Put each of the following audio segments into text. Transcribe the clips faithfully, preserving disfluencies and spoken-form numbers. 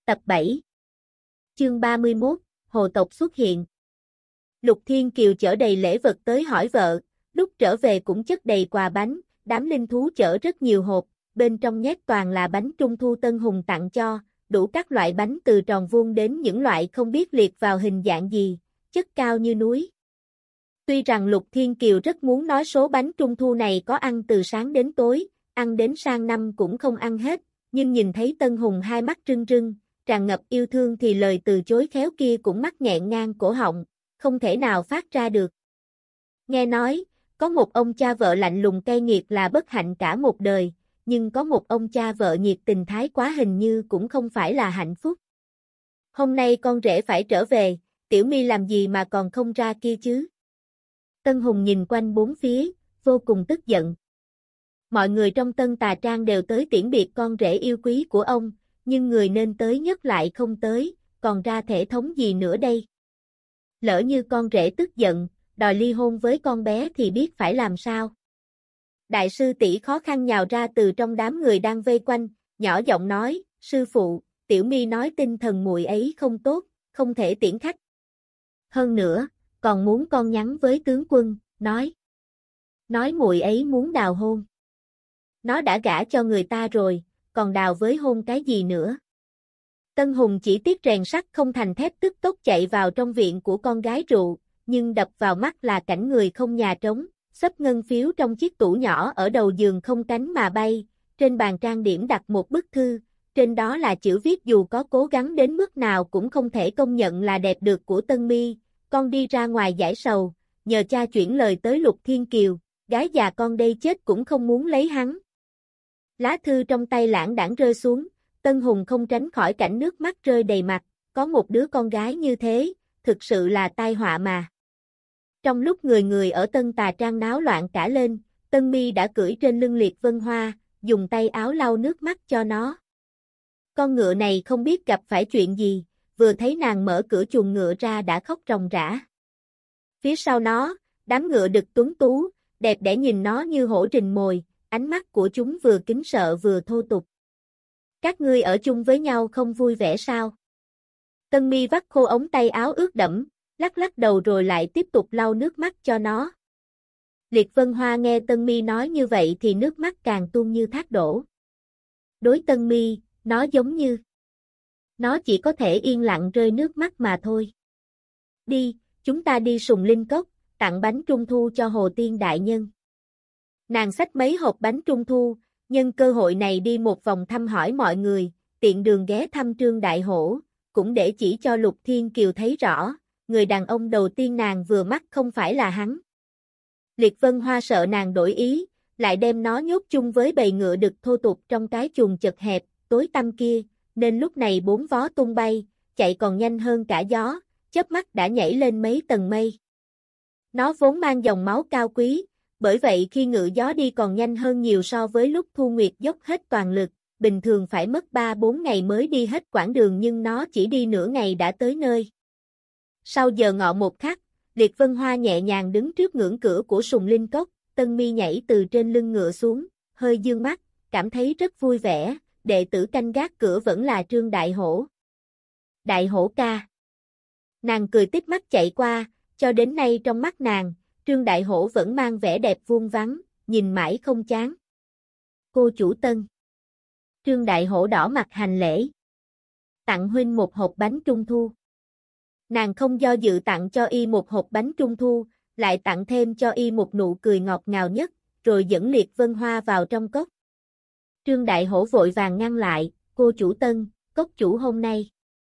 Tập bảy. Chương ba mươi mốt, Hồ tộc xuất hiện. Lục Thiên Kiều chở đầy lễ vật tới hỏi vợ, lúc trở về cũng chất đầy quà bánh, đám linh thú chở rất nhiều hộp, bên trong nhét toàn là bánh trung thu Tân Hùng tặng cho, đủ các loại bánh từ tròn vuông đến những loại không biết liệt vào hình dạng gì, chất cao như núi. Tuy rằng Lục Thiên Kiều rất muốn nói số bánh trung thu này có ăn từ sáng đến tối, ăn đến sang năm cũng không ăn hết, nhưng nhìn thấy Tân Hùng hai mắt rưng rưng, tràn ngập yêu thương thì lời từ chối khéo kia cũng mắc nghẹn ngang cổ họng, không thể nào phát ra được. Nghe nói, có một ông cha vợ lạnh lùng cay nghiệt là bất hạnh cả một đời, nhưng có một ông cha vợ nhiệt tình thái quá hình như cũng không phải là hạnh phúc. Hôm nay con rể phải trở về, Tiểu My làm gì mà còn không ra kia chứ? Tân Hùng nhìn quanh bốn phía, vô cùng tức giận. Mọi người trong Tân Tà Trang đều tới tiễn biệt con rể yêu quý của ông, nhưng người nên tới nhất lại không tới, còn ra thể thống gì nữa đây? Lỡ như con rể tức giận, đòi ly hôn với con bé thì biết phải làm sao? Đại sư tỷ khó khăn nhào ra từ trong đám người đang vây quanh, nhỏ giọng nói, sư phụ, Tiểu My nói tinh thần muội ấy không tốt, không thể tiễn khách. Hơn nữa, còn muốn con nhắn với tướng quân, nói. Nói muội ấy muốn đào hôn. Nó đã gả cho người ta rồi, còn đào với hôn cái gì nữa? Tân Hùng chỉ tiếc rèn sắt không thành thép tức tốc chạy vào trong viện của con gái rượu, nhưng đập vào mắt là cảnh người không nhà trống, xấp ngân phiếu trong chiếc tủ nhỏ ở đầu giường không cánh mà bay, trên bàn trang điểm đặt một bức thư, trên đó là chữ viết dù có cố gắng đến mức nào cũng không thể công nhận là đẹp được của Tân My, con đi ra ngoài giải sầu, nhờ cha chuyển lời tới Lục Thiên Kiều, gái già con đây chết cũng không muốn lấy hắn. Lá thư trong tay lãng đãng rơi xuống, Tân Hùng không tránh khỏi cảnh nước mắt rơi đầy mặt, có một đứa con gái như thế, thực sự là tai họa mà. Trong lúc người người ở Tân Tà Trang náo loạn cả lên, Tân My đã cưỡi trên lưng Liệt Vân Hoa, dùng tay áo lau nước mắt cho nó. Con ngựa này không biết gặp phải chuyện gì, vừa thấy nàng mở cửa chuồng ngựa ra đã khóc ròng rã. Phía sau nó, đám ngựa đực tuấn tú, đẹp đẽ nhìn nó như hổ rình mồi, ánh mắt của chúng vừa kính sợ vừa thô tục. Các ngươi ở chung với nhau không vui vẻ sao? Tân My vắt khô ống tay áo ướt đẫm, lắc lắc đầu rồi lại tiếp tục lau nước mắt cho nó. Liệt Vân Hoa nghe Tân My nói như vậy thì nước mắt càng tuôn như thác đổ. Đối Tân My, nó giống như nó chỉ có thể yên lặng rơi nước mắt mà thôi. Đi, chúng ta đi Sùng Linh Cốc, tặng bánh trung thu cho Hồ Tiên đại nhân. Nàng xách mấy hộp bánh trung thu, nhân cơ hội này đi một vòng thăm hỏi mọi người, tiện đường ghé thăm Trương Đại Hổ, cũng để chỉ cho Lục Thiên Kiều thấy rõ, người đàn ông đầu tiên nàng vừa mắt không phải là hắn. Liệt Vân Hoa sợ nàng đổi ý, lại đem nó nhốt chung với bầy ngựa đực thô tục trong cái chuồng chật hẹp, tối tăm kia, nên lúc này bốn vó tung bay, chạy còn nhanh hơn cả gió, chớp mắt đã nhảy lên mấy tầng mây. Nó vốn mang dòng máu cao quý, bởi vậy khi ngự gió đi còn nhanh hơn nhiều so với lúc Thu Nguyệt dốc hết toàn lực, bình thường phải mất ba bốn ngày mới đi hết quãng đường nhưng nó chỉ đi nửa ngày đã tới nơi. Sau giờ ngọ một khắc, Liệt Vân Hoa nhẹ nhàng đứng trước ngưỡng cửa của Sùng Linh Cốc, Tân My nhảy từ trên lưng ngựa xuống, hơi dương mắt, cảm thấy rất vui vẻ, đệ tử canh gác cửa vẫn là Trương Đại Hổ. Đại Hổ ca. Nàng cười tít mắt chạy qua, cho đến nay trong mắt nàng, Trương Đại Hổ vẫn mang vẻ đẹp vuông vắn, nhìn mãi không chán. Cô chủ Tân. Trương Đại Hổ đỏ mặt hành lễ. Tặng huynh một hộp bánh trung thu. Nàng không do dự tặng cho y một hộp bánh trung thu, lại tặng thêm cho y một nụ cười ngọt ngào nhất, rồi dẫn Liệt Vân Hoa vào trong cốc. Trương Đại Hổ vội vàng ngăn lại, cô chủ Tân, cốc chủ hôm nay.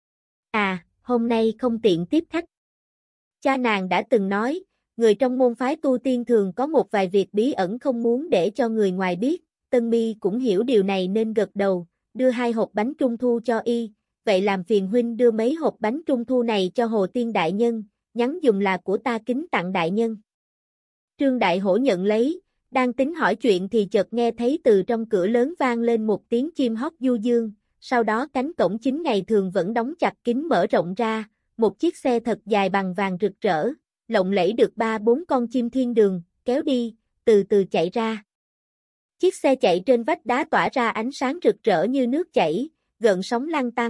À, hôm nay không tiện tiếp khách. Cha nàng đã từng nói, người trong môn phái tu tiên thường có một vài việc bí ẩn không muốn để cho người ngoài biết, Tân My cũng hiểu điều này nên gật đầu, đưa hai hộp bánh trung thu cho y, vậy làm phiền huynh đưa mấy hộp bánh trung thu này cho Hồ Tiên đại nhân, nhắn dùng là của ta kính tặng đại nhân. Trương Đại Hổ nhận lấy, đang tính hỏi chuyện thì chợt nghe thấy từ trong cửa lớn vang lên một tiếng chim hót du dương, sau đó cánh cổng chính ngày thường vẫn đóng chặt kín mở rộng ra, một chiếc xe thật dài bằng vàng rực rỡ, lộng lẫy được ba bốn con chim thiên đường, kéo đi, từ từ chạy ra. Chiếc xe chạy trên vách đá tỏa ra ánh sáng rực rỡ như nước chảy, gợn sóng lăn tăn,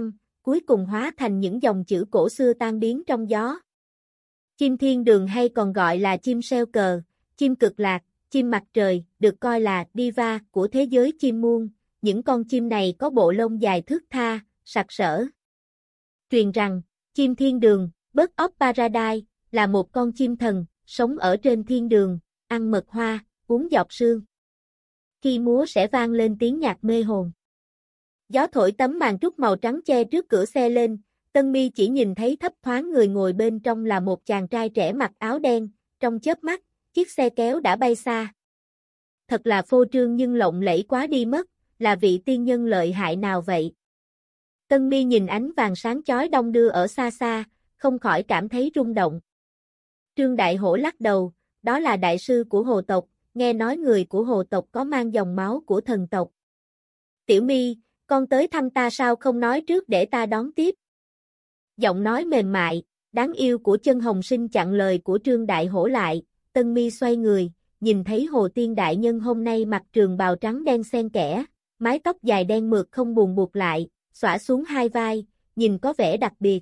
cuối cùng hóa thành những dòng chữ cổ xưa tan biến trong gió. Chim thiên đường hay còn gọi là chim seo cờ, chim cực lạc, chim mặt trời, được coi là diva của thế giới chim muông. Những con chim này có bộ lông dài thướt tha, sặc sỡ. Truyền rằng, chim thiên đường, Bird of Paradise, là một con chim thần, sống ở trên thiên đường, ăn mật hoa, uống dọc sương. Khi múa sẽ vang lên tiếng nhạc mê hồn. Gió thổi tấm màn trúc màu trắng che trước cửa xe lên, Tân Mi chỉ nhìn thấy thấp thoáng người ngồi bên trong là một chàng trai trẻ mặc áo đen, trong chớp mắt, chiếc xe kéo đã bay xa. Thật là phô trương nhưng lộng lẫy quá đi mất, là vị tiên nhân lợi hại nào vậy? Tân Mi nhìn ánh vàng sáng chói đong đưa ở xa xa, không khỏi cảm thấy rung động. Trương Đại Hổ lắc đầu, đó là đại sư của hồ tộc, nghe nói người của hồ tộc có mang dòng máu của thần tộc. Tiểu Mi, con tới thăm ta sao không nói trước để ta đón tiếp? Giọng nói mềm mại, đáng yêu của Chân Hồng Sinh chặn lời của Trương Đại Hổ lại. Tân Mi xoay người, nhìn thấy Hồ Tiên Đại Nhân hôm nay mặc trường bào trắng đen xen kẽ, mái tóc dài đen mượt không buồn buộc lại, xõa xuống hai vai, nhìn có vẻ đặc biệt.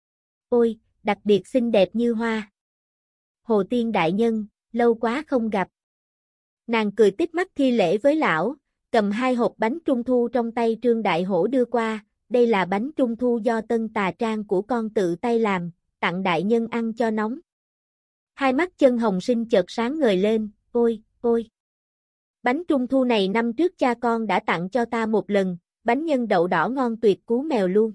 Ôi, đặc biệt xinh đẹp như hoa. Hồ Tiên Đại Nhân, lâu quá không gặp. Nàng cười tít mắt thi lễ với lão, cầm hai hộp bánh trung thu trong tay Trương Đại Hổ đưa qua, đây là bánh trung thu do Tân Tà Trang của con tự tay làm, tặng đại nhân ăn cho nóng. Hai mắt Chân Hồng Sinh chợt sáng ngời lên, ôi, ôi. Bánh trung thu này năm trước cha con đã tặng cho ta một lần, bánh nhân đậu đỏ ngon tuyệt cú mèo luôn.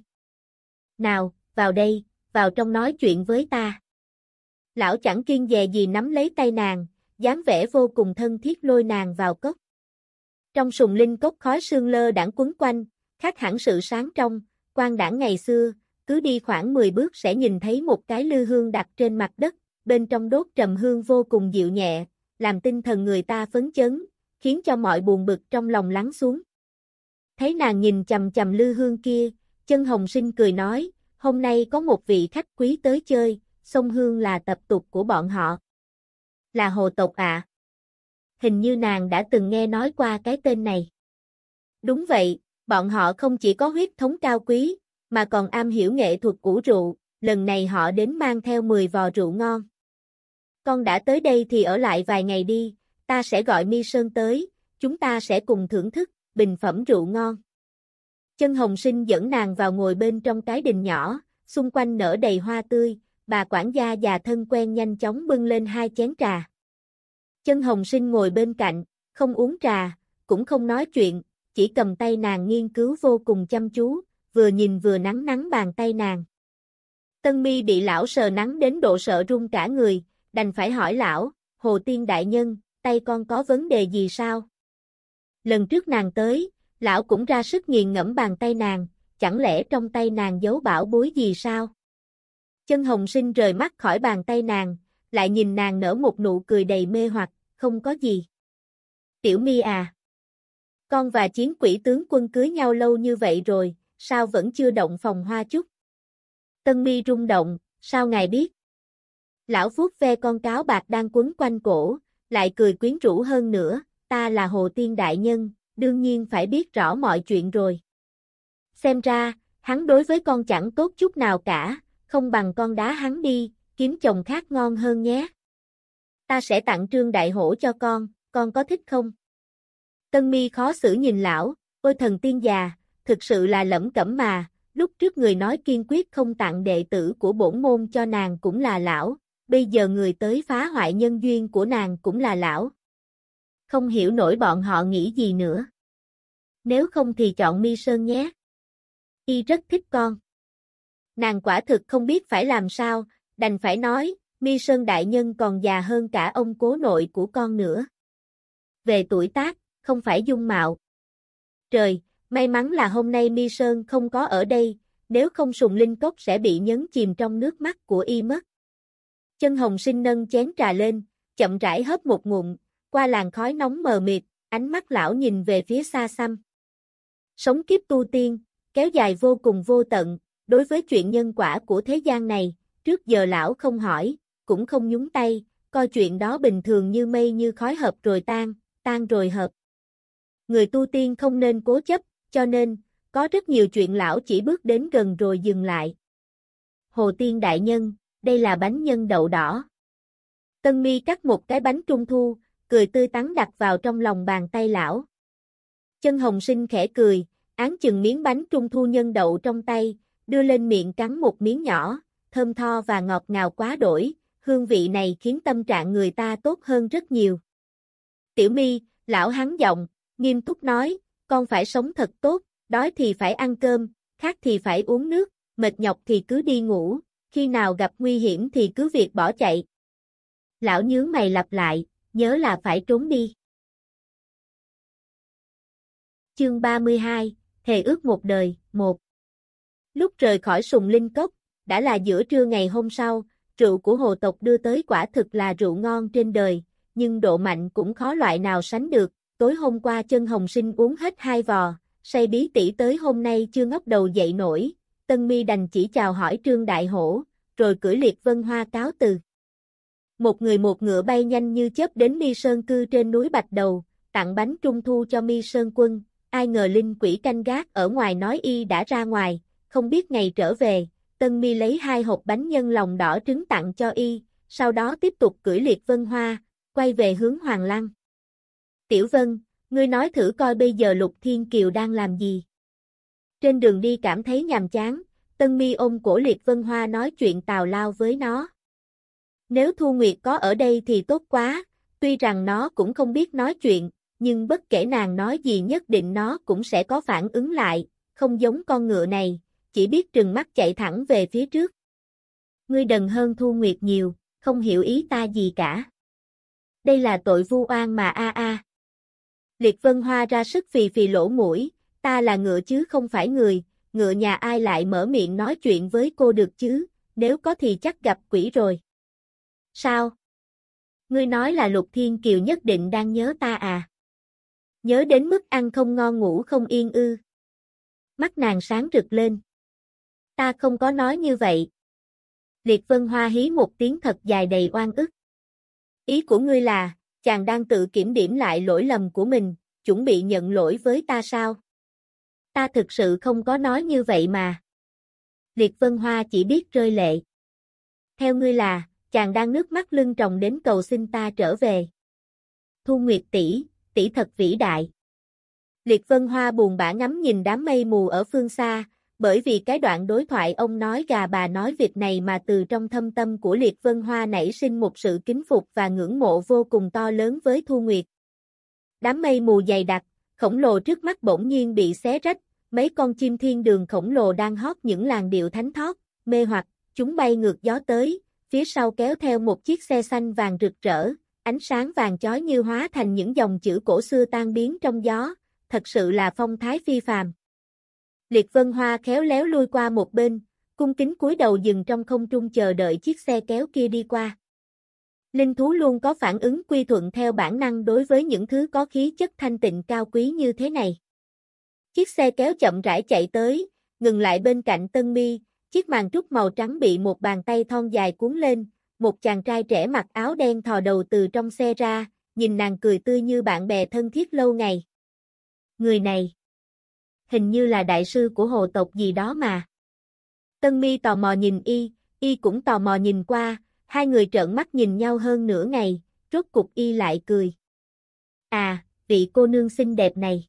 Nào, vào đây, vào trong nói chuyện với ta. Lão chẳng kiêng dè gì nắm lấy tay nàng, dáng vẻ vô cùng thân thiết lôi nàng vào cốc. Trong sùng linh cốc khói sương lơ đãng quấn quanh, khác hẳn sự sáng trong, quan đãng ngày xưa, cứ đi khoảng mười bước sẽ nhìn thấy một cái lư hương đặt trên mặt đất, bên trong đốt trầm hương vô cùng dịu nhẹ, làm tinh thần người ta phấn chấn, khiến cho mọi buồn bực trong lòng lắng xuống. Thấy nàng nhìn chằm chằm lư hương kia, Chân Hồng Sinh cười nói, hôm nay có một vị khách quý tới chơi, xông hương là tập tục của bọn họ. Là hồ tộc ạ. À? Hình như nàng đã từng nghe nói qua cái tên này. Đúng vậy, bọn họ không chỉ có huyết thống cao quý, mà còn am hiểu nghệ thuật ủ rượu, lần này họ đến mang theo mười vò rượu ngon. Con đã tới đây thì ở lại vài ngày đi, ta sẽ gọi Mi Sơn tới, chúng ta sẽ cùng thưởng thức, bình phẩm rượu ngon. Chân Hồng Sinh dẫn nàng vào ngồi bên trong cái đình nhỏ, xung quanh nở đầy hoa tươi, bà quản gia già thân quen nhanh chóng bưng lên hai chén trà. Chân Hồng Sinh ngồi bên cạnh, không uống trà, cũng không nói chuyện, chỉ cầm tay nàng nghiên cứu vô cùng chăm chú, vừa nhìn vừa nắn nắn bàn tay nàng. Tân Mi bị lão sờ nắn đến độ sợ run cả người, đành phải hỏi lão, Hồ Tiên Đại Nhân, tay con có vấn đề gì sao? Lần trước nàng tới, lão cũng ra sức nghiền ngẫm bàn tay nàng, chẳng lẽ trong tay nàng giấu bảo bối gì sao? Chân Hồng Sinh rời mắt khỏi bàn tay nàng, lại nhìn nàng nở một nụ cười đầy mê hoặc, không có gì. Tiểu Mi à, con và Chiến Quỷ tướng quân cưới nhau lâu như vậy rồi, sao vẫn chưa động phòng hoa chút? Tân Mi rung động, sao ngài biết? Lão vuốt ve con cáo bạc đang quấn quanh cổ, lại cười quyến rũ hơn nữa, ta là Hồ Tiên Đại Nhân, đương nhiên phải biết rõ mọi chuyện rồi. Xem ra, hắn đối với con chẳng tốt chút nào cả, không bằng con đá hắn đi, kiếm chồng khác ngon hơn nhé. Ta sẽ tặng Trương Đại Hổ cho con, con có thích không? Tân Mi khó xử nhìn lão, ôi thần tiên già, thực sự là lẩm cẩm mà, lúc trước người nói kiên quyết không tặng đệ tử của bổn môn cho nàng cũng là lão, bây giờ người tới phá hoại nhân duyên của nàng cũng là lão. Không hiểu nổi bọn họ nghĩ gì nữa. Nếu không thì chọn Mi Sơn nhé. Y rất thích con. Nàng quả thực không biết phải làm sao, đành phải nói, Mi Sơn Đại Nhân còn già hơn cả ông cố nội của con nữa. Về tuổi tác, không phải dung mạo. Trời, may mắn là hôm nay Mi Sơn không có ở đây, nếu không sùng linh cốc sẽ bị nhấn chìm trong nước mắt của y mất. Chân Hồng Sinh nâng chén trà lên, chậm rãi hớp một ngụm, qua làn khói nóng mờ mịt, ánh mắt lão nhìn về phía xa xăm. Sống kiếp tu tiên, kéo dài vô cùng vô tận, đối với chuyện nhân quả của thế gian này, trước giờ lão không hỏi, cũng không nhúng tay, coi chuyện đó bình thường như mây như khói hợp rồi tan, tan rồi hợp. Người tu tiên không nên cố chấp, cho nên, có rất nhiều chuyện lão chỉ bước đến gần rồi dừng lại. Hồ Tiên đại nhân, đây là bánh nhân đậu đỏ. Tân Mi cắt một cái bánh trung thu, cười tươi tắn đặt vào trong lòng bàn tay lão. Chân Hồng Sinh khẽ cười, áng chừng miếng bánh trung thu nhân đậu trong tay, đưa lên miệng cắn một miếng nhỏ, thơm tho và ngọt ngào quá đổi, hương vị này khiến tâm trạng người ta tốt hơn rất nhiều. Tiểu Mi, lão hắn giọng, nghiêm túc nói, con phải sống thật tốt, đói thì phải ăn cơm, khát thì phải uống nước, mệt nhọc thì cứ đi ngủ, khi nào gặp nguy hiểm thì cứ việc bỏ chạy. Lão nhướng mày lặp lại, nhớ là phải trốn đi. Chương ba mươi hai, Thề ước một đời, một. Lúc rời khỏi Sùng Linh Cốc, đã là giữa trưa ngày hôm sau, rượu của hồ tộc đưa tới quả thực là rượu ngon trên đời, nhưng độ mạnh cũng khó loại nào sánh được. Tối hôm qua Chân Hồng Sinh uống hết hai vò, say bí tỉ tới hôm nay chưa ngóc đầu dậy nổi, Tân Mi đành chỉ chào hỏi Trương Đại Hổ, rồi cưỡi Liệt Vân Hoa cáo từ. Một người một ngựa bay nhanh như chớp đến Mi Sơn cư trên núi Bạch Đầu, tặng bánh trung thu cho Mi Sơn quân, ai ngờ linh quỷ canh gác ở ngoài nói y đã ra ngoài, không biết ngày trở về. Tân Mi lấy hai hộp bánh nhân lòng đỏ trứng tặng cho y, sau đó tiếp tục cưỡi Liệt Vân Hoa, quay về hướng Hoàng Lăng. Tiểu Vân, ngươi nói thử coi bây giờ Lục Thiên Kiều đang làm gì? Trên đường đi cảm thấy nhàm chán, Tân Mi ôm cổ Liệt Vân Hoa nói chuyện tào lao với nó. Nếu Thu Nguyệt có ở đây thì tốt quá, tuy rằng nó cũng không biết nói chuyện, nhưng bất kể nàng nói gì nhất định nó cũng sẽ có phản ứng lại, không giống con ngựa này, chỉ biết trừng mắt chạy thẳng về phía trước. Ngươi đần hơn Thu Nguyệt nhiều, không hiểu ý ta gì cả. Đây là tội vu oan mà a a. Liệt Vân Hoa ra sức phì phì lỗ mũi, ta là ngựa chứ không phải người, ngựa nhà ai lại mở miệng nói chuyện với cô được chứ, nếu có thì chắc gặp quỷ rồi. Sao? Ngươi nói là Lục Thiên Kiều nhất định đang nhớ ta à? Nhớ đến mức ăn không ngon ngủ không yên ư? Mắt nàng sáng rực lên. Ta không có nói như vậy. Liệt Vân Hoa hí một tiếng thật dài đầy oan ức. Ý của ngươi là, chàng đang tự kiểm điểm lại lỗi lầm của mình, chuẩn bị nhận lỗi với ta sao? Ta thực sự không có nói như vậy mà. Liệt Vân Hoa chỉ biết rơi lệ. Theo ngươi là, chàng đang nước mắt lưng tròng đến cầu xin ta trở về. Thu Nguyệt tỷ, tỷ thật vĩ đại. Liệt Vân Hoa buồn bã ngắm nhìn đám mây mù ở phương xa, bởi vì cái đoạn đối thoại ông nói gà bà nói vịt này mà từ trong thâm tâm của Liệt Vân Hoa nảy sinh một sự kính phục và ngưỡng mộ vô cùng to lớn với Thu Nguyệt. Đám mây mù dày đặc, khổng lồ trước mắt bỗng nhiên bị xé rách, mấy con chim thiên đường khổng lồ đang hót những làn điệu thánh thót, mê hoặc, chúng bay ngược gió tới, phía sau kéo theo một chiếc xe xanh vàng rực rỡ, ánh sáng vàng chói như hóa thành những dòng chữ cổ xưa tan biến trong gió, thật sự là phong thái phi phàm. Liệt Vân Hoa khéo léo lui qua một bên, cung kính cúi đầu dừng trong không trung chờ đợi chiếc xe kéo kia đi qua. Linh thú luôn có phản ứng quy thuận theo bản năng đối với những thứ có khí chất thanh tịnh cao quý như thế này. Chiếc xe kéo chậm rãi chạy tới, ngừng lại bên cạnh Tân Mi, chiếc màn trúc màu trắng bị một bàn tay thon dài cuốn lên, một chàng trai trẻ mặc áo đen thò đầu từ trong xe ra, nhìn nàng cười tươi như bạn bè thân thiết lâu ngày. Người này, hình như là đại sư của hồ tộc gì đó mà. Tân Mi tò mò nhìn y, y cũng tò mò nhìn qua, hai người trợn mắt nhìn nhau hơn nửa ngày, rốt cục y lại cười. À, vị cô nương xinh đẹp này.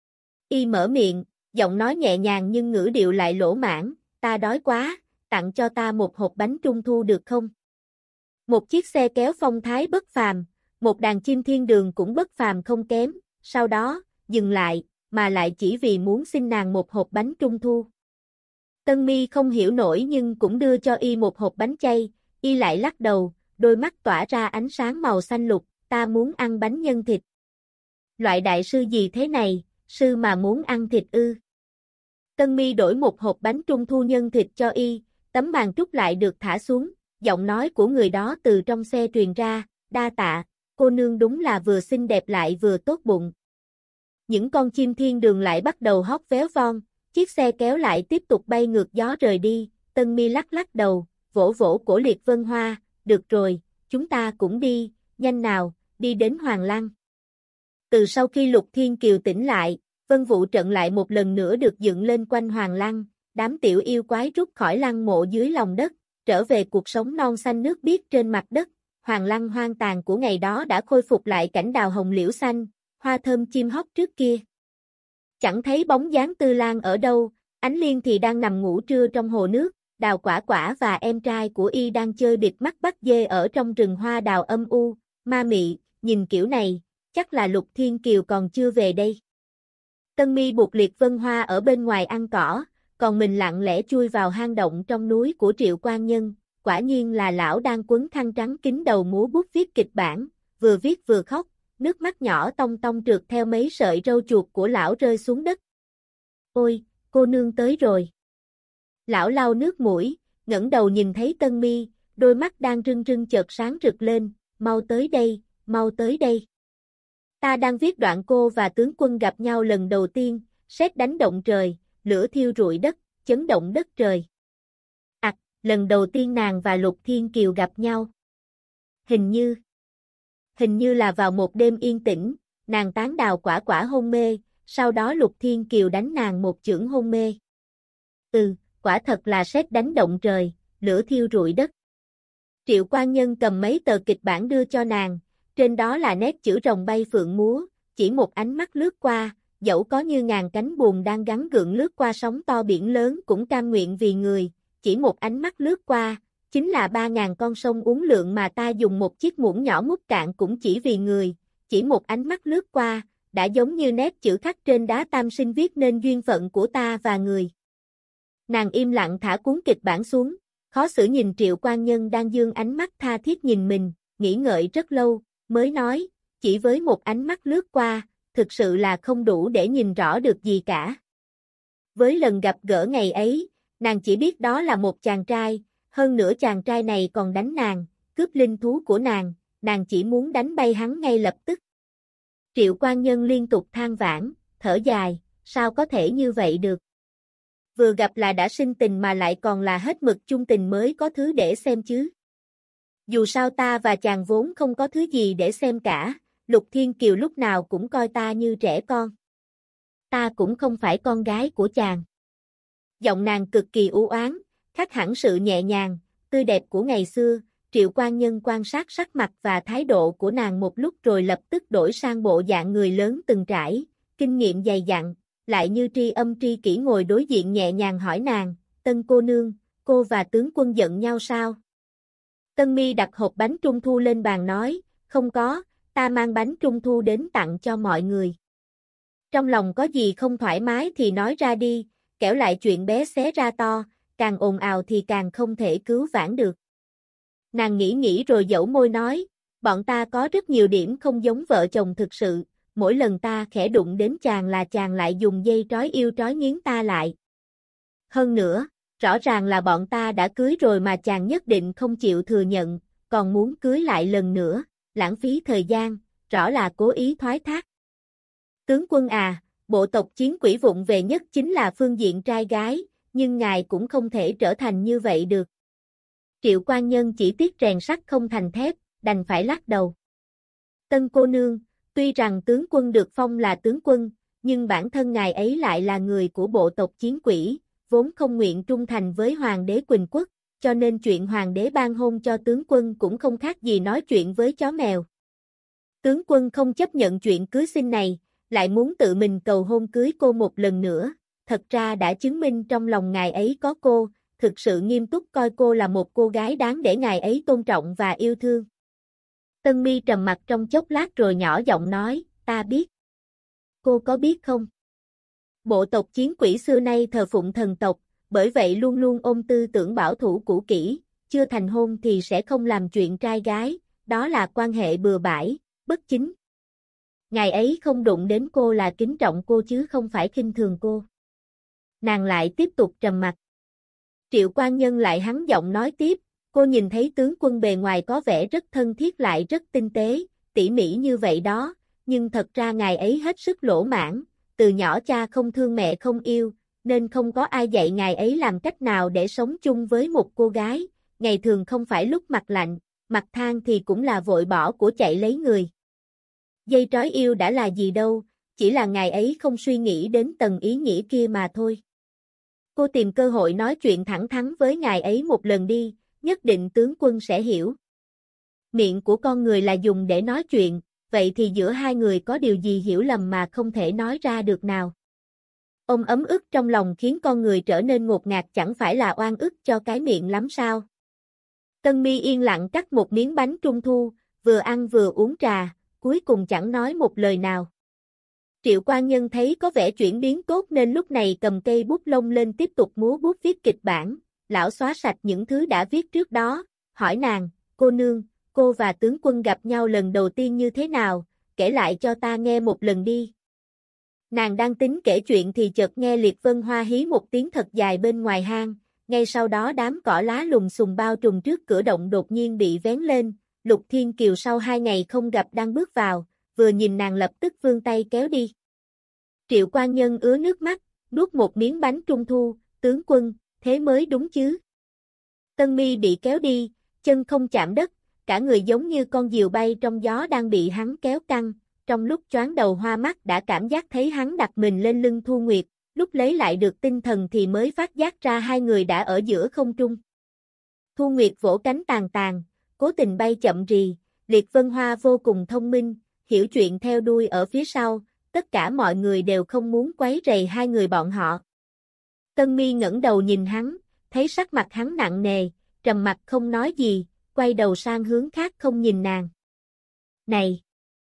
Y mở miệng, giọng nói nhẹ nhàng nhưng ngữ điệu lại lỗ mãn, ta đói quá, tặng cho ta một hộp bánh trung thu được không? Một chiếc xe kéo phong thái bất phàm, một đàn chim thiên đường cũng bất phàm không kém, sau đó, dừng lại, mà lại chỉ vì muốn xin nàng một hộp bánh trung thu. Tân Mi không hiểu nổi nhưng cũng đưa cho y một hộp bánh chay, y lại lắc đầu, đôi mắt tỏa ra ánh sáng màu xanh lục, ta muốn ăn bánh nhân thịt. Loại đại sư gì thế này, sư mà muốn ăn thịt ư? Tân Mi đổi một hộp bánh trung thu nhân thịt cho y, tấm màn trúc lại được thả xuống, giọng nói của người đó từ trong xe truyền ra, đa tạ, cô nương đúng là vừa xinh đẹp lại vừa tốt bụng. Những con chim thiên đường lại bắt đầu hót véo von, chiếc xe kéo lại tiếp tục bay ngược gió rời đi, Tân Mi lắc lắc đầu, vỗ vỗ cổ Liệt Vân Hoa, được rồi, chúng ta cũng đi, nhanh nào, đi đến Hoàng Lăng. Từ sau khi Lục Thiên Kiều tỉnh lại, Vân Vụ trận lại một lần nữa được dựng lên quanh Hoàng Lăng, đám tiểu yêu quái rút khỏi lăng mộ dưới lòng đất, trở về cuộc sống non xanh nước biếc trên mặt đất. Hoàng Lăng hoang tàn của ngày đó đã khôi phục lại cảnh đào hồng liễu xanh, hoa thơm chim hót trước kia. Chẳng thấy bóng dáng Tư Lan ở đâu, Ánh Liên thì đang nằm ngủ trưa trong hồ nước, Đào Quả Quả và em trai của y đang chơi bịt mắt bắt dê ở trong rừng hoa đào âm u, ma mị, nhìn kiểu này, chắc là Lục Thiên Kiều còn chưa về đây. Tân Mi buộc Liệt Vân Hoa ở bên ngoài ăn cỏ, còn mình lặng lẽ chui vào hang động trong núi của Triệu Quan Nhân, quả nhiên là lão đang quấn khăn trắng kín đầu múa bút viết kịch bản, vừa viết vừa khóc, nước mắt nhỏ tong tong trượt theo mấy sợi râu chuột của lão rơi xuống đất. Ôi, cô nương tới rồi. Lão lau nước mũi, ngẩng đầu nhìn thấy Tân Mi, đôi mắt đang rưng rưng chợt sáng rực lên, mau tới đây, mau tới đây. Ta đang viết đoạn cô và tướng quân gặp nhau lần đầu tiên, sét đánh động trời, lửa thiêu rụi đất, chấn động đất trời. Ặc, à, lần đầu tiên nàng và Lục Thiên Kiều gặp nhau. Hình như, hình như là vào một đêm yên tĩnh, nàng tán Đào Quả Quả hôn mê, sau đó Lục Thiên Kiều đánh nàng một chưởng hôn mê. Ừ, quả thật là sét đánh động trời, lửa thiêu rụi đất. Triệu Quan Nhân cầm mấy tờ kịch bản đưa cho nàng, trên đó là nét chữ rồng bay phượng múa, chỉ một ánh mắt lướt qua, dẫu có như ngàn cánh buồm đang gắn gượng lướt qua sóng to biển lớn cũng cam nguyện vì người, chỉ một ánh mắt lướt qua, chính là ba ngàn con sông uốn lượn mà ta dùng một chiếc muỗng nhỏ múc cạn cũng chỉ vì người, chỉ một ánh mắt lướt qua, đã giống như nét chữ khắc trên đá tam sinh viết nên duyên phận của ta và người. Nàng im lặng thả cuốn kịch bản xuống, khó xử nhìn Triệu Quan Nhân đang dương ánh mắt tha thiết nhìn mình, nghĩ ngợi rất lâu, mới nói, chỉ với một ánh mắt lướt qua, thực sự là không đủ để nhìn rõ được gì cả. Với lần gặp gỡ ngày ấy, nàng chỉ biết đó là một chàng trai, hơn nữa chàng trai này còn đánh nàng, cướp linh thú của nàng, nàng chỉ muốn đánh bay hắn ngay lập tức. Triệu Quan Nhân liên tục than vãn, thở dài, sao có thể như vậy được? Vừa gặp là đã sinh tình mà lại còn là hết mực chung tình mới có thứ để xem chứ. Dù sao ta và chàng vốn không có thứ gì để xem cả, Lục Thiên Kiều lúc nào cũng coi ta như trẻ con. Ta cũng không phải con gái của chàng. Giọng nàng cực kỳ u oán, khác hẳn sự nhẹ nhàng, tươi đẹp của ngày xưa. Triệu Quan Nhân quan sát sắc mặt và thái độ của nàng một lúc rồi lập tức đổi sang bộ dạng người lớn từng trải, kinh nghiệm dày dặn, lại như tri âm tri kỷ ngồi đối diện nhẹ nhàng hỏi nàng, Tân cô nương, cô và tướng quân giận nhau sao? Tân Mi đặt hộp bánh trung thu lên bàn nói, không có, ta mang bánh trung thu đến tặng cho mọi người. Trong lòng có gì không thoải mái thì nói ra đi, kẻo lại chuyện bé xé ra to, càng ồn ào thì càng không thể cứu vãn được. Nàng nghĩ nghĩ rồi dẫu môi nói, bọn ta có rất nhiều điểm không giống vợ chồng thực sự, mỗi lần ta khẽ đụng đến chàng là chàng lại dùng dây trói yêu trói nghiến ta lại. Hơn nữa, rõ ràng là bọn ta đã cưới rồi mà chàng nhất định không chịu thừa nhận, còn muốn cưới lại lần nữa, lãng phí thời gian, rõ là cố ý thoái thác. Tướng quân à, bộ tộc chiến quỷ vụng về nhất chính là phương diện trai gái, nhưng ngài cũng không thể trở thành như vậy được. Triệu Quan Nhân chỉ tiếc rèn sắt không thành thép, đành phải lắc đầu. Tân cô nương, tuy rằng tướng quân được phong là tướng quân, nhưng bản thân ngài ấy lại là người của bộ tộc chiến quỷ, vốn không nguyện trung thành với hoàng đế Quỳnh Quốc, cho nên chuyện hoàng đế ban hôn cho tướng quân cũng không khác gì nói chuyện với chó mèo. Tướng quân không chấp nhận chuyện cưới xin này, lại muốn tự mình cầu hôn cưới cô một lần nữa, thật ra đã chứng minh trong lòng ngài ấy có cô, thực sự nghiêm túc coi cô là một cô gái đáng để ngài ấy tôn trọng và yêu thương. Tân Mi trầm mặt trong chốc lát rồi nhỏ giọng nói, ta biết. Cô có biết không? Bộ tộc chiến quỷ xưa nay thờ phụng thần tộc, bởi vậy luôn luôn ôm tư tưởng bảo thủ cũ kỹ, chưa thành hôn thì sẽ không làm chuyện trai gái, đó là quan hệ bừa bãi, bất chính. Ngài ấy không đụng đến cô là kính trọng cô chứ không phải khinh thường cô. Nàng lại tiếp tục trầm mặt. Triệu Quan Nhân lại hắn giọng nói tiếp, cô nhìn thấy tướng quân bề ngoài có vẻ rất thân thiết lại rất tinh tế, tỉ mỉ như vậy đó, nhưng thật ra ngài ấy hết sức lỗ mãn, từ nhỏ cha không thương mẹ không yêu, nên không có ai dạy ngài ấy làm cách nào để sống chung với một cô gái, ngày thường không phải lúc mặt lạnh, mặt than thì cũng là vội bỏ của chạy lấy người. Dây trói yêu đã là gì đâu, chỉ là ngài ấy không suy nghĩ đến tầng ý nghĩa kia mà thôi. Cô tìm cơ hội nói chuyện thẳng thắn với ngài ấy một lần đi, nhất định tướng quân sẽ hiểu. Miệng của con người là dùng để nói chuyện, vậy thì giữa hai người có điều gì hiểu lầm mà không thể nói ra được nào? Ông ấm ức trong lòng khiến con người trở nên ngột ngạt, chẳng phải là oan ức cho cái miệng lắm sao? Tân Mi yên lặng cắt một miếng bánh trung thu, vừa ăn vừa uống trà, cuối cùng chẳng nói một lời nào. Triệu Quan Nhân thấy có vẻ chuyển biến tốt nên lúc này cầm cây bút lông lên tiếp tục múa bút viết kịch bản. Lão xóa sạch những thứ đã viết trước đó, hỏi nàng, cô nương, cô và tướng quân gặp nhau lần đầu tiên như thế nào, kể lại cho ta nghe một lần đi. Nàng đang tính kể chuyện thì chợt nghe Liệt Vân Hoa hí một tiếng thật dài bên ngoài hang, ngay sau đó đám cỏ lá lùm xùm bao trùm trước cửa động đột nhiên bị vén lên, Lục Thiên Kiều sau hai ngày không gặp đang bước vào, vừa nhìn nàng lập tức vươn tay kéo đi. Triệu Quan Nhân ứa nước mắt, nuốt một miếng bánh trung thu, tướng quân, thế mới đúng chứ. Tân Mi bị kéo đi, chân không chạm đất, cả người giống như con diều bay trong gió đang bị hắn kéo căng, trong lúc choáng đầu hoa mắt đã cảm giác thấy hắn đặt mình lên lưng Thu Nguyệt, lúc lấy lại được tinh thần thì mới phát giác ra hai người đã ở giữa không trung. Thu Nguyệt vỗ cánh tàn tàn, cố tình bay chậm rì, Liệt Vân Hoa vô cùng thông minh, hiểu chuyện theo đuôi ở phía sau, tất cả mọi người đều không muốn quấy rầy hai người bọn họ. Tân Mi ngẩng đầu nhìn hắn, thấy sắc mặt hắn nặng nề, trầm mặc không nói gì, quay đầu sang hướng khác không nhìn nàng. Này!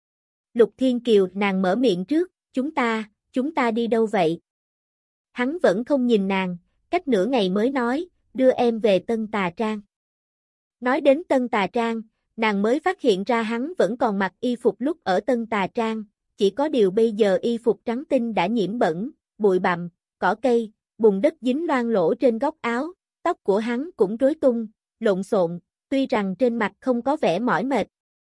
Lục Thiên Kiều, nàng mở miệng trước, chúng ta, chúng ta đi đâu vậy? Hắn vẫn không nhìn nàng, cách nửa ngày mới nói, đưa em về Tân Tà Trang. Nói đến Tân Tà Trang, nàng mới phát hiện ra hắn vẫn còn mặc y phục lúc ở Tân Tà Trang, chỉ có điều bây giờ y phục trắng tinh đã nhiễm bẩn, bụi bặm, cỏ cây, bùn đất dính loang lỗ trên góc áo, tóc của hắn cũng rối tung, lộn xộn, tuy rằng trên mặt không có vẻ mỏi mệt.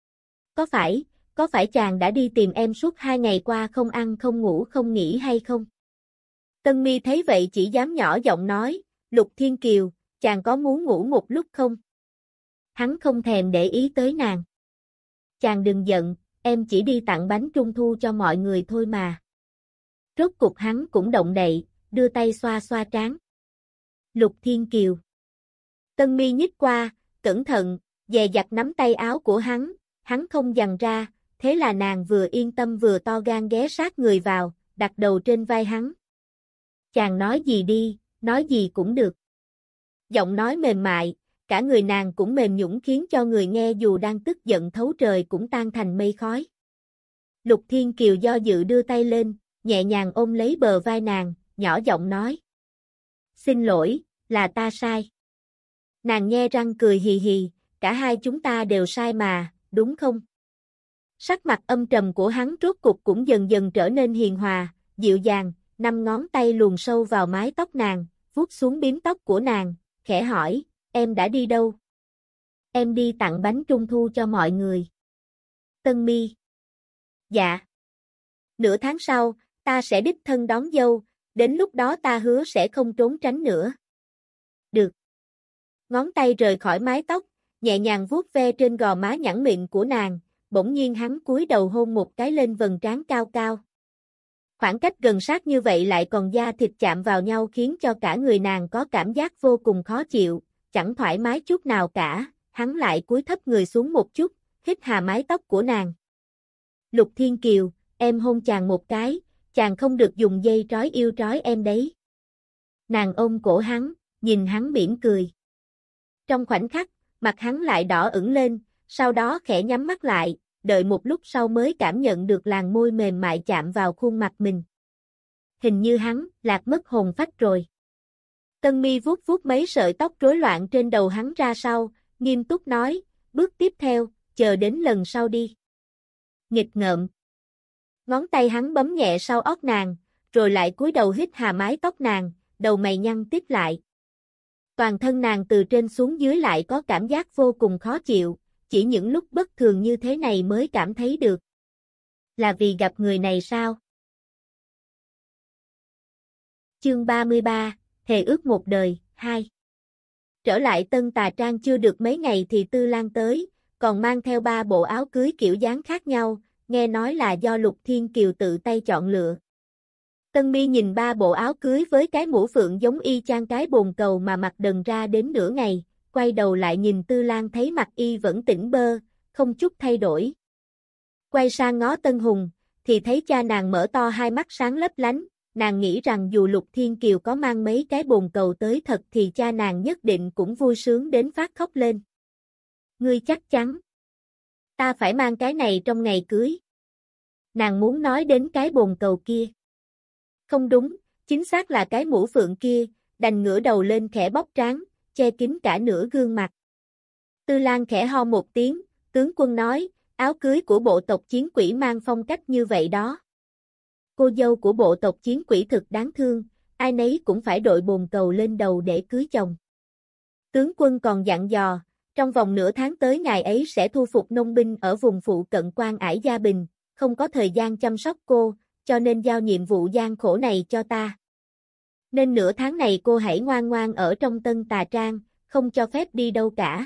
Có phải, có phải chàng đã đi tìm em suốt hai ngày qua không ăn không ngủ không nghỉ hay không? Tân Mi thấy vậy chỉ dám nhỏ giọng nói, Lục Thiên Kiều, chàng có muốn ngủ một lúc không? Hắn không thèm để ý tới nàng. Chàng đừng giận, em chỉ đi tặng bánh trung thu cho mọi người thôi mà. Rốt cục hắn cũng động đậy, đưa tay xoa xoa trán. Lục Thiên Kiều. Tân Mi nhích qua, cẩn thận, dè dặt nắm tay áo của hắn, hắn không giằng ra, thế là nàng vừa yên tâm vừa to gan ghé sát người vào, đặt đầu trên vai hắn. Chàng nói gì đi, nói gì cũng được. Giọng nói mềm mại, cả người nàng cũng mềm nhũn khiến cho người nghe dù đang tức giận thấu trời cũng tan thành mây khói. Lục Thiên Kiều do dự đưa tay lên, nhẹ nhàng ôm lấy bờ vai nàng, nhỏ giọng nói. Xin lỗi, là ta sai. Nàng nhe răng cười hì hì, cả hai chúng ta đều sai mà, đúng không? Sắc mặt âm trầm của hắn rốt cục cũng dần dần trở nên hiền hòa, dịu dàng, năm ngón tay luồn sâu vào mái tóc nàng, vuốt xuống bím tóc của nàng, khẽ hỏi, em đã đi đâu? Em đi tặng bánh trung thu cho mọi người. Tân Mi. Dạ. Nửa tháng sau, ta sẽ đích thân đón dâu, đến lúc đó ta hứa sẽ không trốn tránh nữa. Được. Ngón tay rời khỏi mái tóc, nhẹ nhàng vuốt ve trên gò má nhẵn mịn của nàng, bỗng nhiên hắn cúi đầu hôn một cái lên vầng trán cao cao. Khoảng cách gần sát như vậy lại còn da thịt chạm vào nhau khiến cho cả người nàng có cảm giác vô cùng khó chịu, chẳng thoải mái chút nào cả, hắn lại cúi thấp người xuống một chút, hít hà mái tóc của nàng. Lục Thiên Kiều, em hôn chàng một cái, chàng không được dùng dây trói yêu trói em đấy. Nàng ôm cổ hắn, nhìn hắn mỉm cười. Trong khoảnh khắc, mặt hắn lại đỏ ửng lên, sau đó khẽ nhắm mắt lại, đợi một lúc sau mới cảm nhận được làn môi mềm mại chạm vào khuôn mặt mình. Hình như hắn lạc mất hồn phách rồi. Tân Mi vuốt vuốt mấy sợi tóc rối loạn trên đầu hắn ra sau, nghiêm túc nói, bước tiếp theo, chờ đến lần sau đi. Nghịch ngợm. Ngón tay hắn bấm nhẹ sau óc nàng, rồi lại cúi đầu hít hà mái tóc nàng, đầu mày nhăn tít lại. Toàn thân nàng từ trên xuống dưới lại có cảm giác vô cùng khó chịu, chỉ những lúc bất thường như thế này mới cảm thấy được. Là vì gặp người này sao? Chương ba mươi ba, Thề ước một đời, hai. Trở lại Tân Tà Trang chưa được mấy ngày thì Tư Lan tới, còn mang theo ba bộ áo cưới kiểu dáng khác nhau, nghe nói là do Lục Thiên Kiều tự tay chọn lựa. Tân Mi nhìn ba bộ áo cưới với cái mũ phượng giống y chang cái bồn cầu mà mặc đần ra đến nửa ngày, quay đầu lại nhìn Tư Lan thấy mặt y vẫn tỉnh bơ, không chút thay đổi. Quay sang ngó Tân Hùng, thì thấy cha nàng mở to hai mắt sáng lấp lánh, nàng nghĩ rằng dù Lục Thiên Kiều có mang mấy cái bồn cầu tới thật thì cha nàng nhất định cũng vui sướng đến phát khóc lên. Ngươi chắc chắn. Ta phải mang cái này trong ngày cưới. Nàng muốn nói đến cái bồn cầu kia. Không đúng, chính xác là cái mũ phượng kia, đành ngửa đầu lên khẽ bóp trán, che kín cả nửa gương mặt. Tư Lan khẽ ho một tiếng, tướng quân nói, áo cưới của bộ tộc Chiến Quỷ mang phong cách như vậy đó. Cô dâu của bộ tộc Chiến Quỷ thực đáng thương, ai nấy cũng phải đội bồn cầu lên đầu để cưới chồng. Tướng quân còn dặn dò, trong vòng nửa tháng tới ngài ấy sẽ thu phục nông binh ở vùng phụ cận Quan Ải Gia Bình, không có thời gian chăm sóc cô, cho nên giao nhiệm vụ gian khổ này cho ta. Nên nửa tháng này cô hãy ngoan ngoan ở trong Tân Tà Trang, không cho phép đi đâu cả.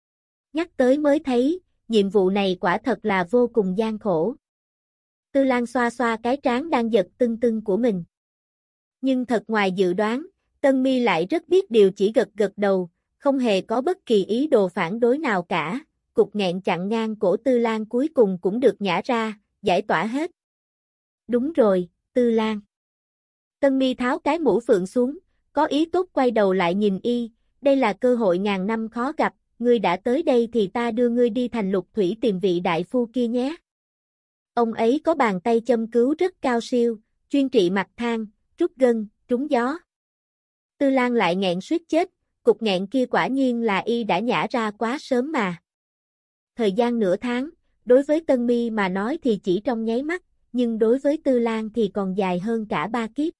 Nhắc tới mới thấy, nhiệm vụ này quả thật là vô cùng gian khổ. Tư Lan xoa xoa cái trán đang giật tưng tưng của mình. Nhưng thật ngoài dự đoán, Tân Mi lại rất biết điều, chỉ gật gật đầu, không hề có bất kỳ ý đồ phản đối nào cả. Cục nghẹn chặn ngang cổ Tư Lan cuối cùng cũng được nhả ra, giải tỏa hết. Đúng rồi, Tư Lan. Tân Mi tháo cái mũ phượng xuống, có ý tốt quay đầu lại nhìn y, đây là cơ hội ngàn năm khó gặp, ngươi đã tới đây thì ta đưa ngươi đi thành Lục Thủy tìm vị đại phu kia nhé. Ông ấy có bàn tay châm cứu rất cao siêu, chuyên trị mặt than, rút gân, trúng gió. Tư Lan lại nghẹn suýt chết, cục nghẹn kia quả nhiên là y đã nhả ra quá sớm mà. Thời gian nửa tháng, đối với Tân Mi mà nói thì chỉ trong nháy mắt, nhưng đối với Tư Lan thì còn dài hơn cả ba kiếp.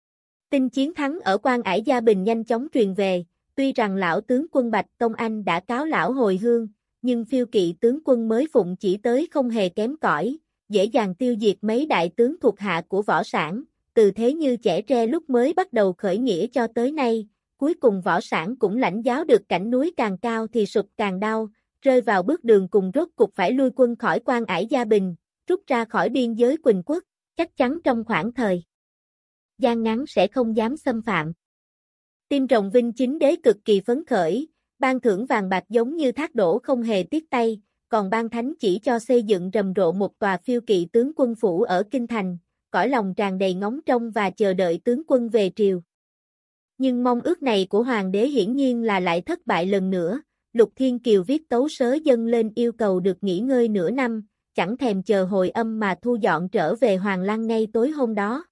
Tin chiến thắng ở Quan Ải Gia Bình nhanh chóng truyền về, tuy rằng lão tướng quân Bạch Tông Anh đã cáo lão hồi hương, nhưng phiêu kỵ tướng quân mới phụng chỉ tới không hề kém cỏi, dễ dàng tiêu diệt mấy đại tướng thuộc hạ của Võ Sản, từ thế như chẻ tre lúc mới bắt đầu khởi nghĩa cho tới nay, cuối cùng Võ Sản cũng lãnh giáo được cảnh núi càng cao thì sụp càng đau, rơi vào bước đường cùng rốt cục phải lui quân khỏi Quan Ải Gia Bình, rút ra khỏi biên giới Quỳnh Quốc, chắc chắn trong khoảng thời gian ngắn sẽ không dám xâm phạm. Tim Rồng Vinh Chính Đế cực kỳ phấn khởi, ban thưởng vàng bạc giống như thác đổ không hề tiếc tay, còn ban thánh chỉ cho xây dựng rầm rộ một tòa phiêu kỵ tướng quân phủ ở Kinh Thành, cõi lòng tràn đầy ngóng trông và chờ đợi tướng quân về triều. Nhưng mong ước này của hoàng đế hiển nhiên là lại thất bại lần nữa, Lục Thiên Kiều viết tấu sớ dâng lên yêu cầu được nghỉ ngơi nửa năm, chẳng thèm chờ hồi âm mà thu dọn trở về Hoàng Lăng ngay tối hôm đó.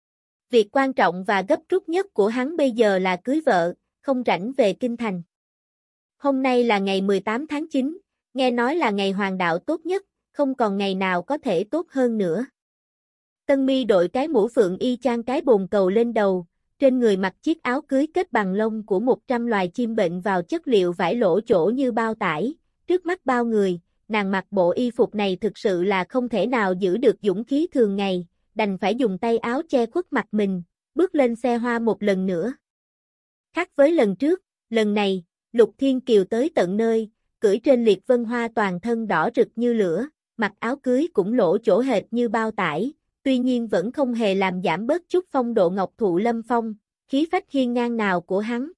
Việc quan trọng và gấp rút nhất của hắn bây giờ là cưới vợ, không rảnh về Kinh Thành. Hôm nay là ngày mười tám tháng chín, nghe nói là ngày hoàng đạo tốt nhất, không còn ngày nào có thể tốt hơn nữa. Tân Mi đội cái mũ phượng y chang cái bồn cầu lên đầu, trên người mặc chiếc áo cưới kết bằng lông của một trăm loài chim bệnh vào chất liệu vải lỗ chỗ như bao tải, trước mắt bao người, nàng mặc bộ y phục này thực sự là không thể nào giữ được dũng khí thường ngày, đành phải dùng tay áo che khuất mặt mình, bước lên xe hoa một lần nữa. Khác với lần trước, lần này, Lục Thiên Kiều tới tận nơi, cưỡi trên liệt vân hoa toàn thân đỏ rực như lửa, mặc áo cưới cũng lỗ chỗ hệt như bao tải, tuy nhiên vẫn không hề làm giảm bớt chút phong độ ngọc thụ lâm phong, khí phách hiên ngang nào của hắn.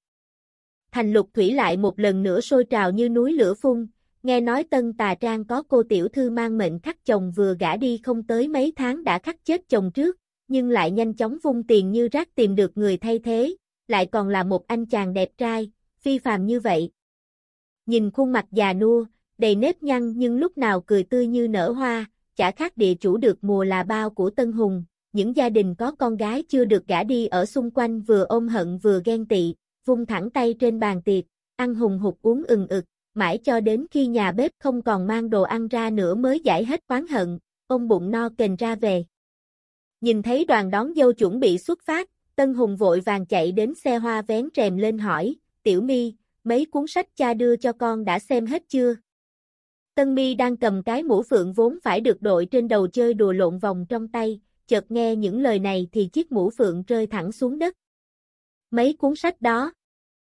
Thành Lục Thủy lại một lần nữa sôi trào như núi lửa phun, nghe nói Tân Tà Trang có cô tiểu thư mang mệnh khắc chồng vừa gả đi không tới mấy tháng đã khắc chết chồng trước, nhưng lại nhanh chóng vung tiền như rác tìm được người thay thế, lại còn là một anh chàng đẹp trai, phi phàm như vậy. Nhìn khuôn mặt già nua, đầy nếp nhăn nhưng lúc nào cười tươi như nở hoa, chả khác địa chủ được mùa là bao của Tân Hùng, những gia đình có con gái chưa được gả đi ở xung quanh vừa ôm hận vừa ghen tị, vung thẳng tay trên bàn tiệc, ăn hùng hục uống ừng ực, mãi cho đến khi nhà bếp không còn mang đồ ăn ra nữa mới giải hết oán hận, ôm bụng no kềnh ra về. Nhìn thấy đoàn đón dâu chuẩn bị xuất phát, Tân Hùng vội vàng chạy đến xe hoa vén rèm lên hỏi, Tiểu Mi, mấy cuốn sách cha đưa cho con đã xem hết chưa? Tân Mi đang cầm cái mũ phượng vốn phải được đội trên đầu chơi đùa lộn vòng trong tay, chợt nghe những lời này thì chiếc mũ phượng rơi thẳng xuống đất. Mấy cuốn sách đó?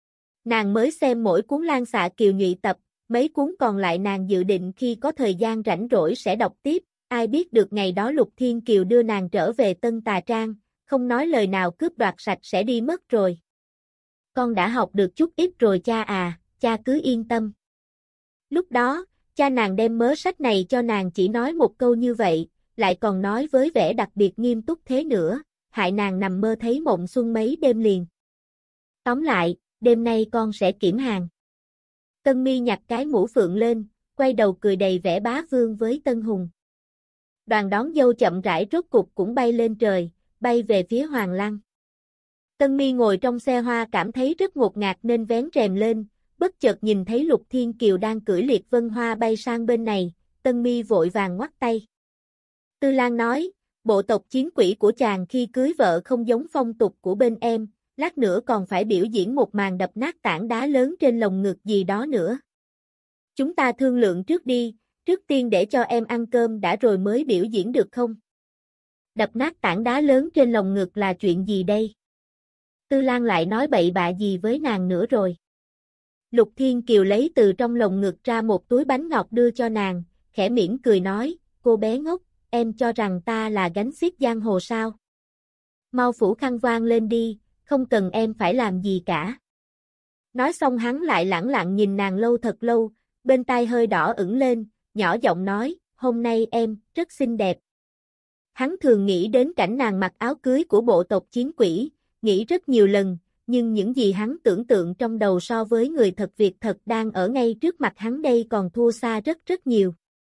Nàng mới xem mỗi cuốn Lan Xạ Kiều Nhụy tập, mấy cuốn còn lại nàng dự định khi có thời gian rảnh rỗi sẽ đọc tiếp, Ai biết được ngày đó Lục Thiên Kiều đưa nàng trở về Tân Tà Trang, không nói lời nào cướp đoạt sạch sẽ đi mất rồi. Con đã học được chút ít rồi cha à, cha cứ yên tâm. Lúc đó, cha nàng đem mớ sách này cho nàng chỉ nói một câu như vậy, lại còn nói với vẻ đặc biệt nghiêm túc thế nữa, hại nàng nằm mơ thấy mộng xuân mấy đêm liền. Tóm lại, đêm nay con sẽ kiểm hàng. Tân Mi nhặt cái mũ phượng lên, quay đầu cười đầy vẻ bá vương với Tân Hùng. Đoàn đón dâu chậm rãi rốt cục cũng bay lên trời, bay về phía Hoàng Lăng. Tân Mi ngồi trong xe hoa cảm thấy rất ngột ngạt nên vén rèm lên, bất chợt nhìn thấy Lục Thiên Kiều đang cưỡi liệt vân hoa bay sang bên này, Tân Mi vội vàng ngoắt tay. Tư Lan nói, bộ tộc chiến quỷ của chàng khi cưới vợ không giống phong tục của bên em, lát nữa còn phải biểu diễn một màn đập nát tảng đá lớn trên lồng ngực gì đó nữa. Chúng ta thương lượng trước đi, trước tiên để cho em ăn cơm đã rồi mới biểu diễn được không? Đập nát tảng đá lớn trên lồng ngực là chuyện gì đây? Tư Lan lại nói bậy bạ gì với nàng nữa rồi? Lục Thiên Kiều lấy từ trong lồng ngực ra một túi bánh ngọt đưa cho nàng, khẽ mỉm cười nói, cô bé ngốc, em cho rằng ta là gánh xiếc giang hồ sao? Mau phủ khăn voan lên đi, không cần em phải làm gì cả. Nói xong hắn lại lẳng lặng nhìn nàng lâu thật lâu, bên tai hơi đỏ ửng lên, nhỏ giọng nói, hôm nay em, rất xinh đẹp. Hắn thường nghĩ đến cảnh nàng mặc áo cưới của bộ tộc chiến quỷ, nghĩ rất nhiều lần, nhưng những gì hắn tưởng tượng trong đầu so với người thật việc thật đang ở ngay trước mặt hắn đây còn thua xa rất rất nhiều.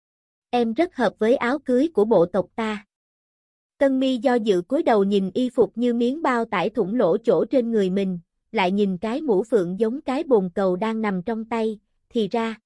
Em rất hợp với áo cưới của bộ tộc ta. Tân Mi do dự cúi đầu nhìn y phục như miếng bao tải thủng lỗ chỗ trên người mình, lại nhìn cái mũ phượng giống cái bồn cầu đang nằm trong tay, thì ra.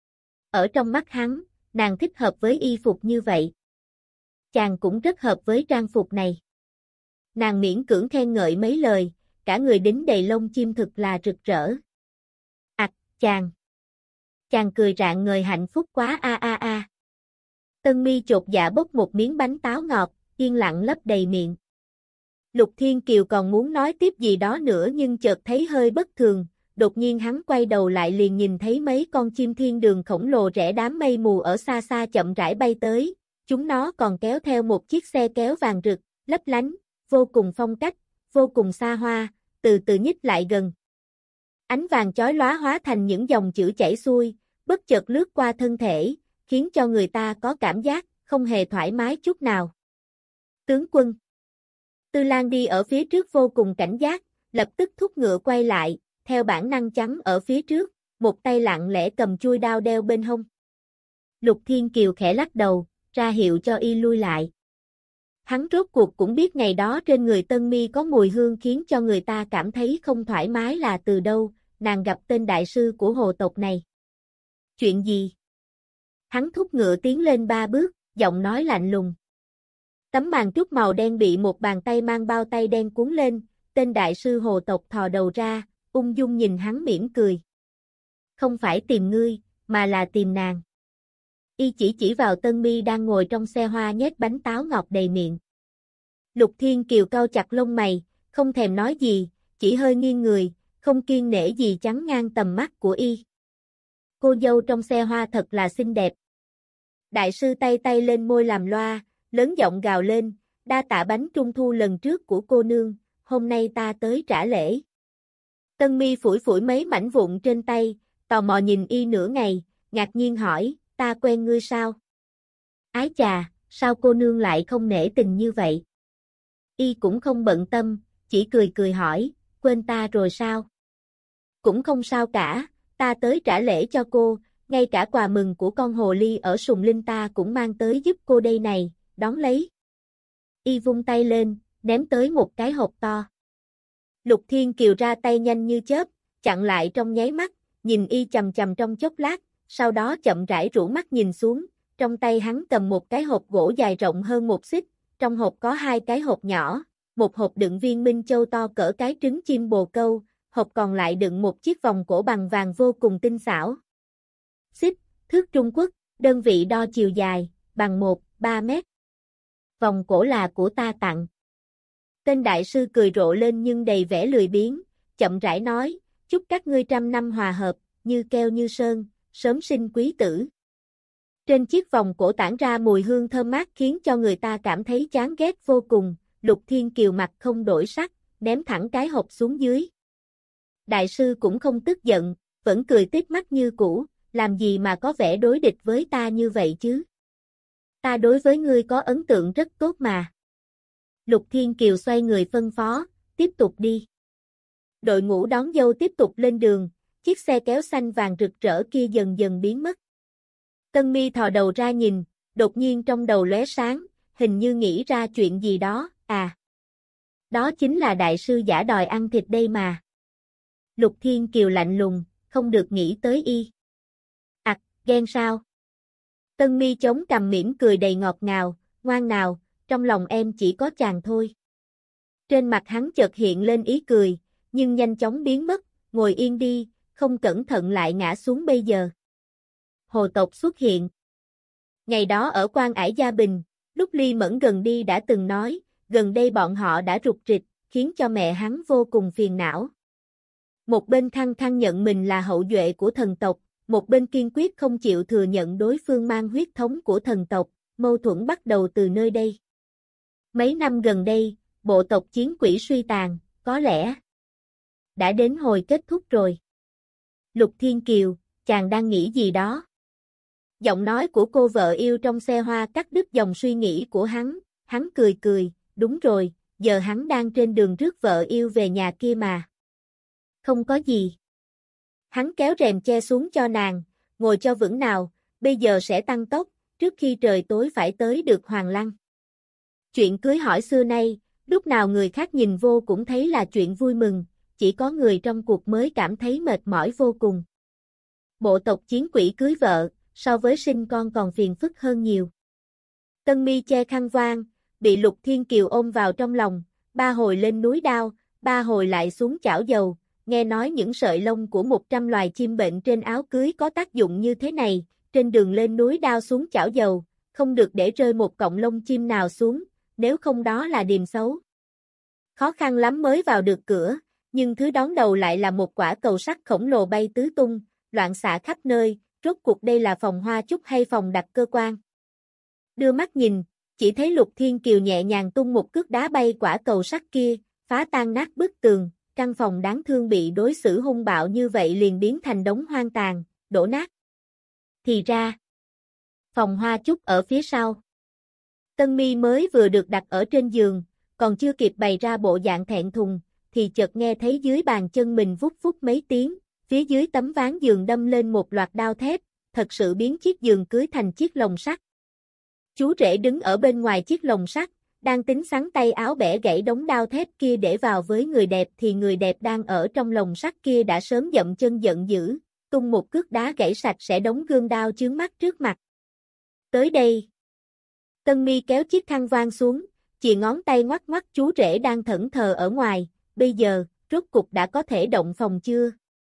Ở trong mắt hắn, nàng thích hợp với y phục như vậy. Chàng cũng rất hợp với trang phục này. Nàng miễn cưỡng khen ngợi mấy lời, cả người đính đầy lông chim thực là rực rỡ. Ảch, chàng. Chàng cười rạng ngời hạnh phúc quá a a a. Tân Mi chột dạ bốc một miếng bánh táo ngọt, yên lặng lấp đầy miệng. Lục Thiên Kiều còn muốn nói tiếp gì đó nữa nhưng chợt thấy hơi bất thường, đột nhiên hắn quay đầu lại liền nhìn thấy mấy con chim thiên đường khổng lồ rẽ đám mây mù ở xa xa chậm rãi bay tới, chúng nó còn kéo theo một chiếc xe kéo vàng rực, lấp lánh, vô cùng phong cách, vô cùng xa hoa, từ từ nhích lại gần. Ánh vàng chói lóa hóa thành những dòng chữ chảy xuôi, bất chợt lướt qua thân thể, khiến cho người ta có cảm giác không hề thoải mái chút nào. Tướng quân. Tư Lan đi ở phía trước vô cùng cảnh giác, lập tức thúc ngựa quay lại, theo bản năng chắn ở phía trước, một tay lặng lẽ cầm chuôi đao đeo bên hông. Lục Thiên Kiều khẽ lắc đầu, ra hiệu cho y lui lại. Hắn rốt cuộc cũng biết ngày đó trên người Tân Mi có mùi hương khiến cho người ta cảm thấy không thoải mái là từ đâu, nàng gặp tên đại sư của hồ tộc này. Chuyện gì? Hắn thúc ngựa tiến lên ba bước, giọng nói lạnh lùng. Tấm màn trúc màu đen bị một bàn tay mang bao tay đen cuốn lên, tên đại sư hồ tộc thò đầu ra, ung dung nhìn hắn mỉm cười. Không phải tìm ngươi, mà là tìm nàng. Y chỉ chỉ vào Tân Mi đang ngồi trong xe hoa nhét bánh táo ngọt đầy miệng. Lục Thiên Kiều cau chặt lông mày, không thèm nói gì, chỉ hơi nghiêng người, không kiêng nể gì chắn ngang tầm mắt của y. Cô dâu trong xe hoa thật là xinh đẹp. Đại sư tay tay lên môi làm loa, lớn giọng gào lên, đa tạ bánh trung thu lần trước của cô nương, hôm nay ta tới trả lễ. Tân Mi phủi phủi mấy mảnh vụn trên tay, tò mò nhìn y nửa ngày, ngạc nhiên hỏi, ta quen ngươi sao? Ái chà, sao cô nương lại không nể tình như vậy? Y cũng không bận tâm, chỉ cười cười hỏi, quên ta rồi sao? Cũng không sao cả, ta tới trả lễ cho cô, ngay cả quà mừng của con hồ ly ở Sùng Linh ta cũng mang tới giúp cô đây này, đón lấy. Y vung tay lên, ném tới một cái hộp to. Lục Thiên Kiều ra tay nhanh như chớp, chặn lại trong nháy mắt, nhìn y chầm chầm trong chốc lát, sau đó chậm rãi rũ mắt nhìn xuống, trong tay hắn cầm một cái hộp gỗ dài rộng hơn một xích, trong hộp có hai cái hộp nhỏ, một hộp đựng viên minh châu to cỡ cái trứng chim bồ câu, hộp còn lại đựng một chiếc vòng cổ bằng vàng vô cùng tinh xảo. Xích, thước Trung Quốc, đơn vị đo chiều dài, bằng một phẩy ba mét. Vòng cổ là của ta tặng. Tên đại sư cười rộ lên nhưng đầy vẻ lười biếng, chậm rãi nói, chúc các ngươi trăm năm hòa hợp, như keo như sơn, sớm sinh quý tử. Trên chiếc vòng cổ tản ra mùi hương thơm mát khiến cho người ta cảm thấy chán ghét vô cùng, Lục Thiên Kiều mặt không đổi sắc, ném thẳng cái hộp xuống dưới. Đại sư cũng không tức giận, vẫn cười tít mắt như cũ, làm gì mà có vẻ đối địch với ta như vậy chứ? Ta đối với ngươi có ấn tượng rất tốt mà. Lục Thiên Kiều xoay người phân phó, tiếp tục đi. Đội ngũ đón dâu tiếp tục lên đường, chiếc xe kéo xanh vàng rực rỡ kia dần dần biến mất. Tân Mi thò đầu ra nhìn, đột nhiên trong đầu lóe sáng, hình như nghĩ ra chuyện gì đó, à. Đó chính là đại sư giả đòi ăn thịt đây mà. Lục Thiên Kiều lạnh lùng, không được nghĩ tới y. Ặc, à, ghen sao? Tân Mi chống cằm mỉm cười đầy ngọt ngào, ngoan nào, trong lòng em chỉ có chàng thôi. Trên mặt hắn chợt hiện lên ý cười, nhưng nhanh chóng biến mất, ngồi yên đi, không cẩn thận lại ngã xuống bây giờ. Hồ tộc xuất hiện. Ngày đó ở Quan Ải Gia Bình, lúc Ly Mẫn gần đi đã từng nói, gần đây bọn họ đã rục rịch, khiến cho mẹ hắn vô cùng phiền não. Một bên khăng khăng nhận mình là hậu duệ của thần tộc, một bên kiên quyết không chịu thừa nhận đối phương mang huyết thống của thần tộc, mâu thuẫn bắt đầu từ nơi đây. Mấy năm gần đây, bộ tộc chiến quỷ suy tàn, có lẽ đã đến hồi kết thúc rồi. Lục Thiên Kiều, chàng đang nghĩ gì đó? Giọng nói của cô vợ yêu trong xe hoa cắt đứt dòng suy nghĩ của hắn, hắn cười cười, đúng rồi, giờ hắn đang trên đường rước vợ yêu về nhà kia mà. Không có gì. Hắn kéo rèm che xuống cho nàng, ngồi cho vững nào, bây giờ sẽ tăng tốc, trước khi trời tối phải tới được Hoàng Lăng. Chuyện cưới hỏi xưa nay, lúc nào người khác nhìn vô cũng thấy là chuyện vui mừng, chỉ có người trong cuộc mới cảm thấy mệt mỏi vô cùng. Bộ tộc chiến quỷ cưới vợ, so với sinh con còn phiền phức hơn nhiều. Tân Mi che khăn voan, bị Lục Thiên Kiều ôm vào trong lòng, ba hồi lên núi đao, ba hồi lại xuống chảo dầu, nghe nói những sợi lông của một trăm loài chim bệnh trên áo cưới có tác dụng như thế này, trên đường lên núi đao xuống chảo dầu, không được để rơi một cọng lông chim nào xuống, nếu không đó là điềm xấu. Khó khăn lắm mới vào được cửa, nhưng thứ đón đầu lại là một quả cầu sắt khổng lồ bay tứ tung, loạn xạ khắp nơi, rốt cuộc đây là phòng hoa chúc hay phòng đặt cơ quan. Đưa mắt nhìn, chỉ thấy Lục Thiên Kiều nhẹ nhàng tung một cước đá bay quả cầu sắt kia, phá tan nát bức tường, căn phòng đáng thương bị đối xử hung bạo như vậy liền biến thành đống hoang tàn, đổ nát. Thì ra, phòng hoa chúc ở phía sau. Tân Mi mới vừa được đặt ở trên giường, còn chưa kịp bày ra bộ dạng thẹn thùng, thì chợt nghe thấy dưới bàn chân mình vút vút mấy tiếng, phía dưới tấm ván giường đâm lên một loạt đao thép, thật sự biến chiếc giường cưới thành chiếc lồng sắt. Chú rể đứng ở bên ngoài chiếc lồng sắt, đang tính xắn tay áo bẻ gãy đống đao thép kia để vào với người đẹp thì người đẹp đang ở trong lồng sắt kia đã sớm dậm chân giận dữ, tung một cước đá gãy sạch sẽ đống gương đao chướng mắt trước mặt. Tới đây. Tân Mi kéo chiếc khăn voan xuống, chìa ngón tay ngoắc ngoắc chú rể đang thẫn thờ ở ngoài, bây giờ, rốt cục đã có thể động phòng chưa?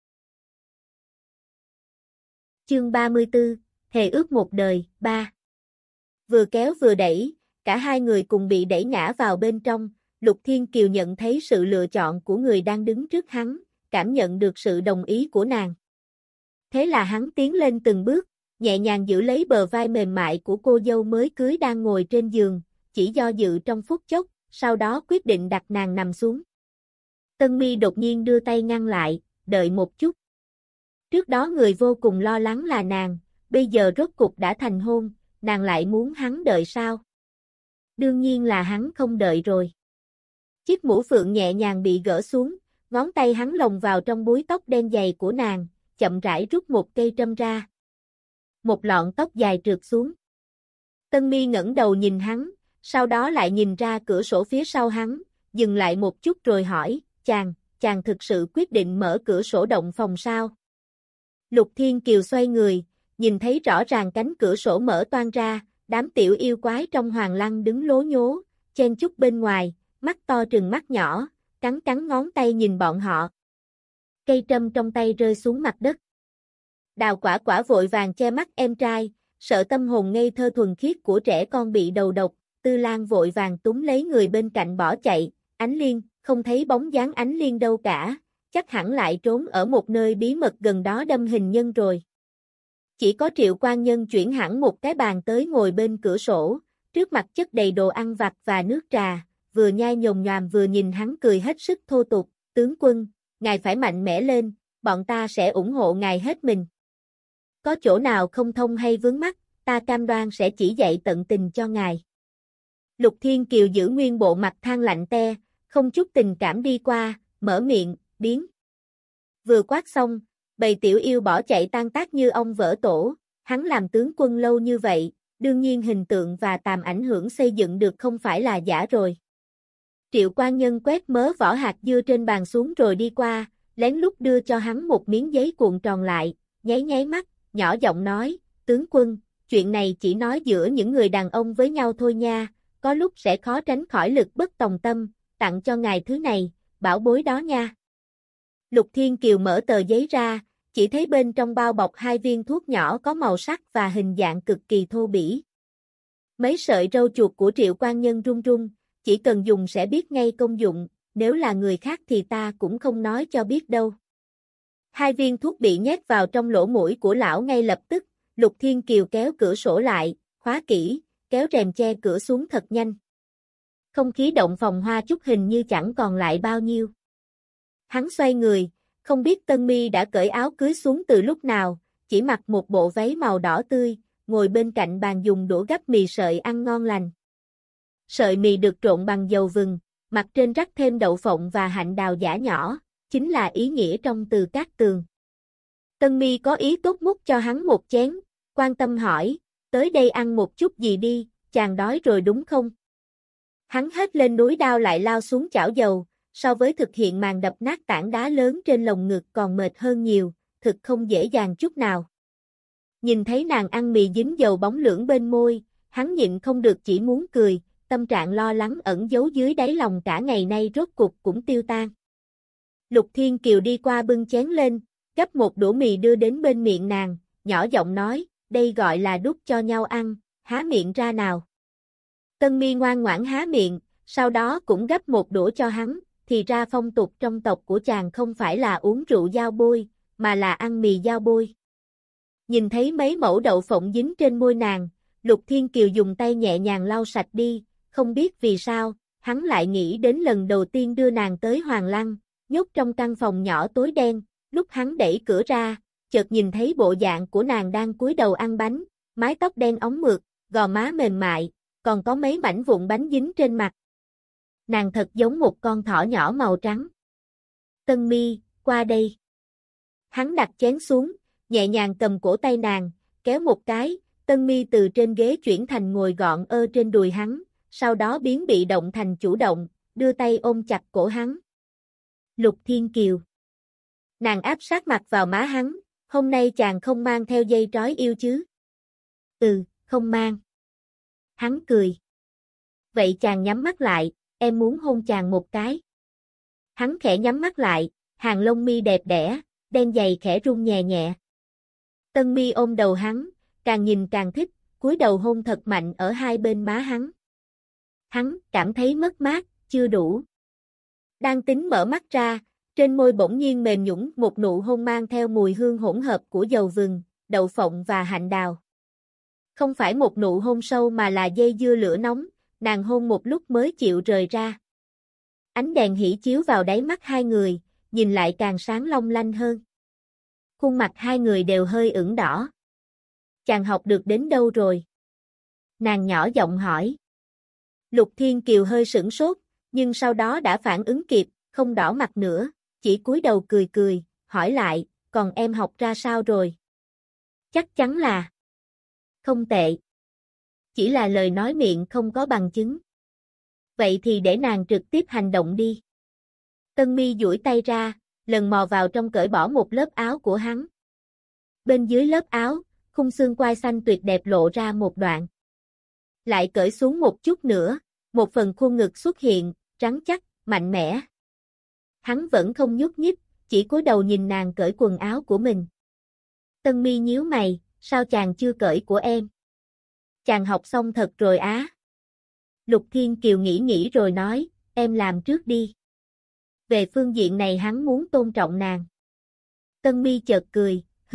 Chương ba mươi tư, Thề ước một đời, ba. Vừa kéo vừa đẩy, cả hai người cùng bị đẩy ngã vào bên trong, Lục Thiên Kiều nhận thấy sự lựa chọn của người đang đứng trước hắn, cảm nhận được sự đồng ý của nàng. Thế là hắn tiến lên từng bước, nhẹ nhàng giữ lấy bờ vai mềm mại của cô dâu mới cưới đang ngồi trên giường, chỉ do dự trong phút chốc, sau đó quyết định đặt nàng nằm xuống. Tân Mi đột nhiên đưa tay ngăn lại, đợi một chút. Trước đó người vô cùng lo lắng là nàng, bây giờ rốt cục đã thành hôn, nàng lại muốn hắn đợi sao? Đương nhiên là hắn không đợi rồi. Chiếc mũ phượng nhẹ nhàng bị gỡ xuống, ngón tay hắn lồng vào trong búi tóc đen dày của nàng, chậm rãi rút một cây trâm ra. Một lọn tóc dài trượt xuống. Tân Mi ngẩng đầu nhìn hắn, sau đó lại nhìn ra cửa sổ phía sau hắn, dừng lại một chút rồi hỏi, chàng, chàng thực sự quyết định mở cửa sổ động phòng sao? Lục Thiên Kiều xoay người, nhìn thấy rõ ràng cánh cửa sổ mở toang ra, đám tiểu yêu quái trong Hoàng Lăng đứng lố nhố, chen chúc bên ngoài, mắt to trừng mắt nhỏ, cắn cắn ngón tay nhìn bọn họ. Cây trâm trong tay rơi xuống mặt đất. Đào Quả Quả vội vàng che mắt em trai, sợ tâm hồn ngây thơ thuần khiết của trẻ con bị đầu độc, Tư Lan vội vàng túm lấy người bên cạnh bỏ chạy, Ánh Liên, không thấy bóng dáng Ánh Liên đâu cả, chắc hẳn lại trốn ở một nơi bí mật gần đó đâm hình nhân rồi. Chỉ có Triệu Quan Nhân chuyển hẳn một cái bàn tới ngồi bên cửa sổ, trước mặt chất đầy đồ ăn vặt và nước trà, vừa nhai nhồm nhoàm vừa nhìn hắn cười hết sức thô tục, tướng quân, ngài phải mạnh mẽ lên, bọn ta sẽ ủng hộ ngài hết mình. Có chỗ nào không thông hay vướng mắc, ta cam đoan sẽ chỉ dạy tận tình cho ngài. Lục Thiên Kiều giữ nguyên bộ mặt than lạnh te, không chút tình cảm đi qua, mở miệng, biến. Vừa quát xong, bầy tiểu yêu bỏ chạy tan tác như ong vỡ tổ, hắn làm tướng quân lâu như vậy, đương nhiên hình tượng và tầm ảnh hưởng xây dựng được không phải là giả rồi. Triệu Quan Nhân quét mớ vỏ hạt dưa trên bàn xuống rồi đi qua, lén lút đưa cho hắn một miếng giấy cuộn tròn lại, nháy nháy mắt, nhỏ giọng nói, tướng quân, chuyện này chỉ nói giữa những người đàn ông với nhau thôi nha, có lúc sẽ khó tránh khỏi lực bất tòng tâm, tặng cho ngài thứ này, bảo bối đó nha. Lục Thiên Kiều mở tờ giấy ra, chỉ thấy bên trong bao bọc hai viên thuốc nhỏ có màu sắc và hình dạng cực kỳ thô bỉ. Mấy sợi râu chuột của Triệu Quan Nhân run run, chỉ cần dùng sẽ biết ngay công dụng, nếu là người khác thì ta cũng không nói cho biết đâu. Hai viên thuốc bị nhét vào trong lỗ mũi của lão ngay lập tức, Lục Thiên Kiều kéo cửa sổ lại, khóa kỹ, kéo rèm che cửa xuống thật nhanh. Không khí động phòng hoa chúc hình như chẳng còn lại bao nhiêu. Hắn xoay người, không biết Tân Mi đã cởi áo cưới xuống từ lúc nào, chỉ mặc một bộ váy màu đỏ tươi, ngồi bên cạnh bàn dùng đũa gắp mì sợi ăn ngon lành. Sợi mì được trộn bằng dầu vừng, mặt trên rắc thêm đậu phộng và hạnh đào giã nhỏ, chính là ý nghĩa trong từ Cát Tường. Tân Mi có ý tốt múc cho hắn một chén, quan tâm hỏi, tới đây ăn một chút gì đi, chàng đói rồi đúng không? Hắn hết lên núi đao lại lao xuống chảo dầu, so với thực hiện màn đập nát tảng đá lớn trên lồng ngực còn mệt hơn nhiều, thực không dễ dàng chút nào. Nhìn thấy nàng ăn mì dính dầu bóng lưỡng bên môi, hắn nhịn không được chỉ muốn cười, tâm trạng lo lắng ẩn giấu dưới đáy lòng cả ngày nay rốt cục cũng tiêu tan. Lục Thiên Kiều đi qua bưng chén lên, gắp một đũa mì đưa đến bên miệng nàng, nhỏ giọng nói, đây gọi là đút cho nhau ăn, há miệng ra nào. Tân Mi ngoan ngoãn há miệng, sau đó cũng gắp một đũa cho hắn, thì ra phong tục trong tộc của chàng không phải là uống rượu dao bôi, mà là ăn mì dao bôi. Nhìn thấy mấy mẩu đậu phộng dính trên môi nàng, Lục Thiên Kiều dùng tay nhẹ nhàng lau sạch đi, không biết vì sao, hắn lại nghĩ đến lần đầu tiên đưa nàng tới Hoàng Lăng, nhốt trong căn phòng nhỏ tối đen, lúc hắn đẩy cửa ra, chợt nhìn thấy bộ dạng của nàng đang cúi đầu ăn bánh, mái tóc đen óng mượt, gò má mềm mại, còn có mấy mảnh vụn bánh dính trên mặt. Nàng thật giống một con thỏ nhỏ màu trắng. Tân Mi, qua đây. Hắn đặt chén xuống, nhẹ nhàng cầm cổ tay nàng, kéo một cái, Tân Mi từ trên ghế chuyển thành ngồi gọn ơ trên đùi hắn, sau đó biến bị động thành chủ động, đưa tay ôm chặt cổ hắn. Lục Thiên Kiều. Nàng áp sát mặt vào má hắn, hôm nay chàng không mang theo dây trói yêu chứ? Ừ, không mang. Hắn cười. Vậy chàng nhắm mắt lại, em muốn hôn chàng một cái. Hắn khẽ nhắm mắt lại, hàng lông mi đẹp đẽ, đen dày khẽ rung nhẹ nhẹ. Tân Mi ôm đầu hắn, càng nhìn càng thích, cúi đầu hôn thật mạnh ở hai bên má hắn. Hắn cảm thấy mất mát, chưa đủ. Đang tính mở mắt ra, trên môi bỗng nhiên mềm nhũn một nụ hôn mang theo mùi hương hỗn hợp của dầu vừng, đậu phộng và hạnh đào. Không phải một nụ hôn sâu mà là dây dưa lửa nóng, nàng hôn một lúc mới chịu rời ra. Ánh đèn hỉ chiếu vào đáy mắt hai người, nhìn lại càng sáng long lanh hơn. Khuôn mặt hai người đều hơi ửng đỏ. Chàng học được đến đâu rồi? Nàng nhỏ giọng hỏi. Lục Thiên Kiều hơi sửng sốt, nhưng sau đó đã phản ứng kịp, không đỏ mặt nữa, chỉ cúi đầu cười cười, hỏi lại, còn em học ra sao rồi? Chắc chắn là không tệ. Chỉ là lời nói miệng không có bằng chứng. Vậy thì để nàng trực tiếp hành động đi. Tân Mi duỗi tay ra, lần mò vào trong cởi bỏ một lớp áo của hắn. Bên dưới lớp áo, khung xương quai xanh tuyệt đẹp lộ ra một đoạn. Lại cởi xuống một chút nữa, một phần khuôn ngực xuất hiện, rắn chắc, mạnh mẽ. Hắn vẫn không nhúc nhích, chỉ cúi đầu nhìn nàng cởi quần áo của mình. Tân Mi nhíu mày, sao chàng chưa cởi của em? Chàng học xong thật rồi á. Lục Thiên Kiều nghĩ nghĩ rồi nói, em làm trước đi. Về phương diện này hắn muốn tôn trọng nàng. Tân Mi chợt cười, hừ,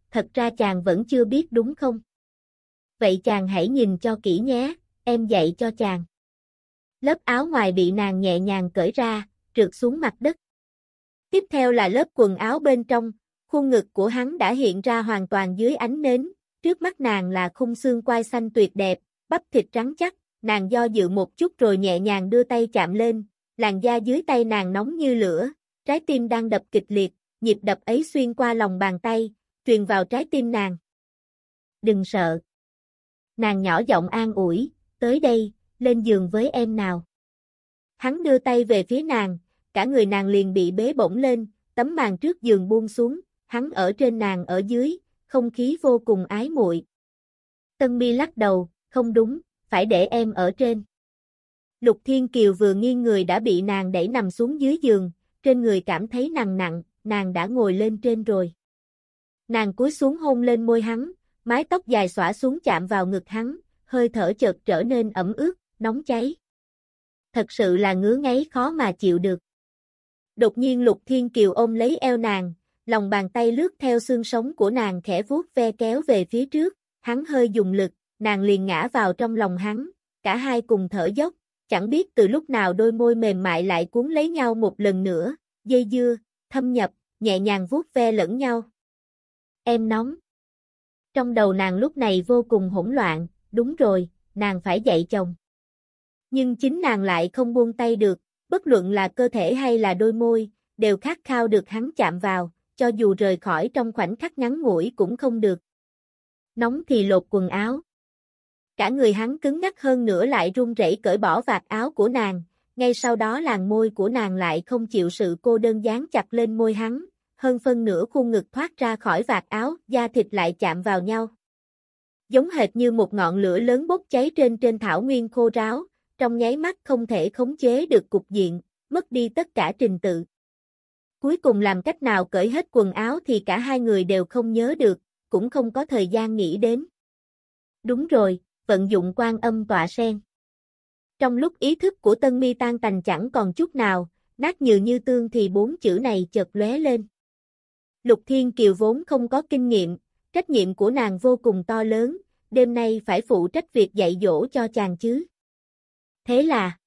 thật ra chàng vẫn chưa biết đúng không? Vậy chàng hãy nhìn cho kỹ nhé, em dạy cho chàng. Lớp áo ngoài bị nàng nhẹ nhàng cởi ra, trượt xuống mặt đất. Tiếp theo là lớp quần áo bên trong, khuôn ngực của hắn đã hiện ra hoàn toàn dưới ánh nến, trước mắt nàng là khung xương quai xanh tuyệt đẹp, bắp thịt trắng chắc, nàng do dự một chút rồi nhẹ nhàng đưa tay chạm lên, làn da dưới tay nàng nóng như lửa, trái tim đang đập kịch liệt, nhịp đập ấy xuyên qua lòng bàn tay, truyền vào trái tim nàng. Đừng sợ. Nàng nhỏ giọng an ủi, tới đây, lên giường với em nào. Hắn đưa tay về phía nàng, cả người nàng liền bị bế bổng lên, tấm màn trước giường buông xuống, hắn ở trên nàng ở dưới, không khí vô cùng ái muội. Tân Mi lắc đầu, không đúng, phải để em ở trên. Lục Thiên Kiều vừa nghiêng người đã bị nàng đẩy nằm xuống dưới giường, trên người cảm thấy nặng nặng, nàng đã ngồi lên trên rồi. Nàng cúi xuống hôn lên môi hắn, mái tóc dài xõa xuống chạm vào ngực hắn, hơi thở chợt trở nên ẩm ướt, nóng cháy. Thật sự là ngứa ngáy khó mà chịu được. Đột nhiên Lục Thiên Kiều ôm lấy eo nàng, lòng bàn tay lướt theo xương sống của nàng khẽ vuốt ve kéo về phía trước, hắn hơi dùng lực, nàng liền ngã vào trong lòng hắn, cả hai cùng thở dốc, chẳng biết từ lúc nào đôi môi mềm mại lại cuốn lấy nhau một lần nữa, dây dưa, thâm nhập, nhẹ nhàng vuốt ve lẫn nhau. Em nóng. Trong đầu nàng lúc này vô cùng hỗn loạn, đúng rồi, nàng phải dạy chồng. Nhưng chính nàng lại không buông tay được, bất luận là cơ thể hay là đôi môi, đều khát khao được hắn chạm vào, cho dù rời khỏi trong khoảnh khắc ngắn ngủi cũng không được. Nóng thì lột quần áo. Cả người hắn cứng ngắc hơn nữa lại run rẩy cởi bỏ vạt áo của nàng, ngay sau đó làn môi của nàng lại không chịu sự cô đơn dán chặt lên môi hắn, hơn phân nửa khuôn ngực thoát ra khỏi vạt áo, da thịt lại chạm vào nhau. Giống hệt như một ngọn lửa lớn bốc cháy trên trên thảo nguyên khô ráo, trong nháy mắt không thể khống chế được cục diện, mất đi tất cả trình tự. Cuối cùng làm cách nào cởi hết quần áo thì cả hai người đều không nhớ được, cũng không có thời gian nghĩ đến. Đúng rồi, vận dụng Quan Âm tọa sen. Trong lúc ý thức của Tân Mi tan tành chẳng còn chút nào, nát nhừ như tương thì bốn chữ này chợt lóe lên. Lục Thiên Kiều vốn không có kinh nghiệm, trách nhiệm của nàng vô cùng to lớn, đêm nay phải phụ trách việc dạy dỗ cho chàng chứ. Thế là,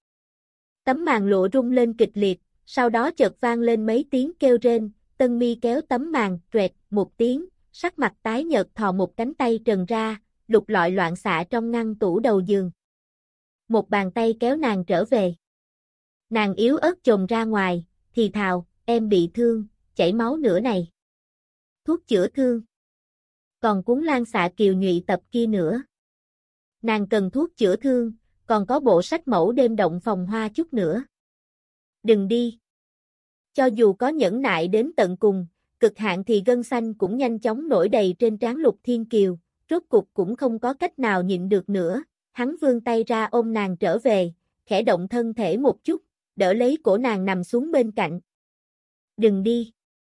tấm màn lụa rung lên kịch liệt, sau đó chợt vang lên mấy tiếng kêu rên, Tân Mi kéo tấm màn, rẹt, một tiếng, sắc mặt tái nhợt thò một cánh tay trần ra, lục lọi loạn xạ trong ngăn tủ đầu giường. Một bàn tay kéo nàng trở về. Nàng yếu ớt chồm ra ngoài, thì thào, em bị thương, chảy máu nữa này. Thuốc chữa thương. Còn cuốn lan xạ kiều nhụy tập kia nữa. Nàng cần thuốc chữa thương, còn có bộ sách mẫu đêm động phòng hoa chút nữa. Đừng đi. Cho dù có nhẫn nại đến tận cùng, cực hạn thì gân xanh cũng nhanh chóng nổi đầy trên trán Lục Thiên Kiều, rốt cục cũng không có cách nào nhịn được nữa, hắn vươn tay ra ôm nàng trở về, khẽ động thân thể một chút, đỡ lấy cổ nàng nằm xuống bên cạnh. Đừng đi.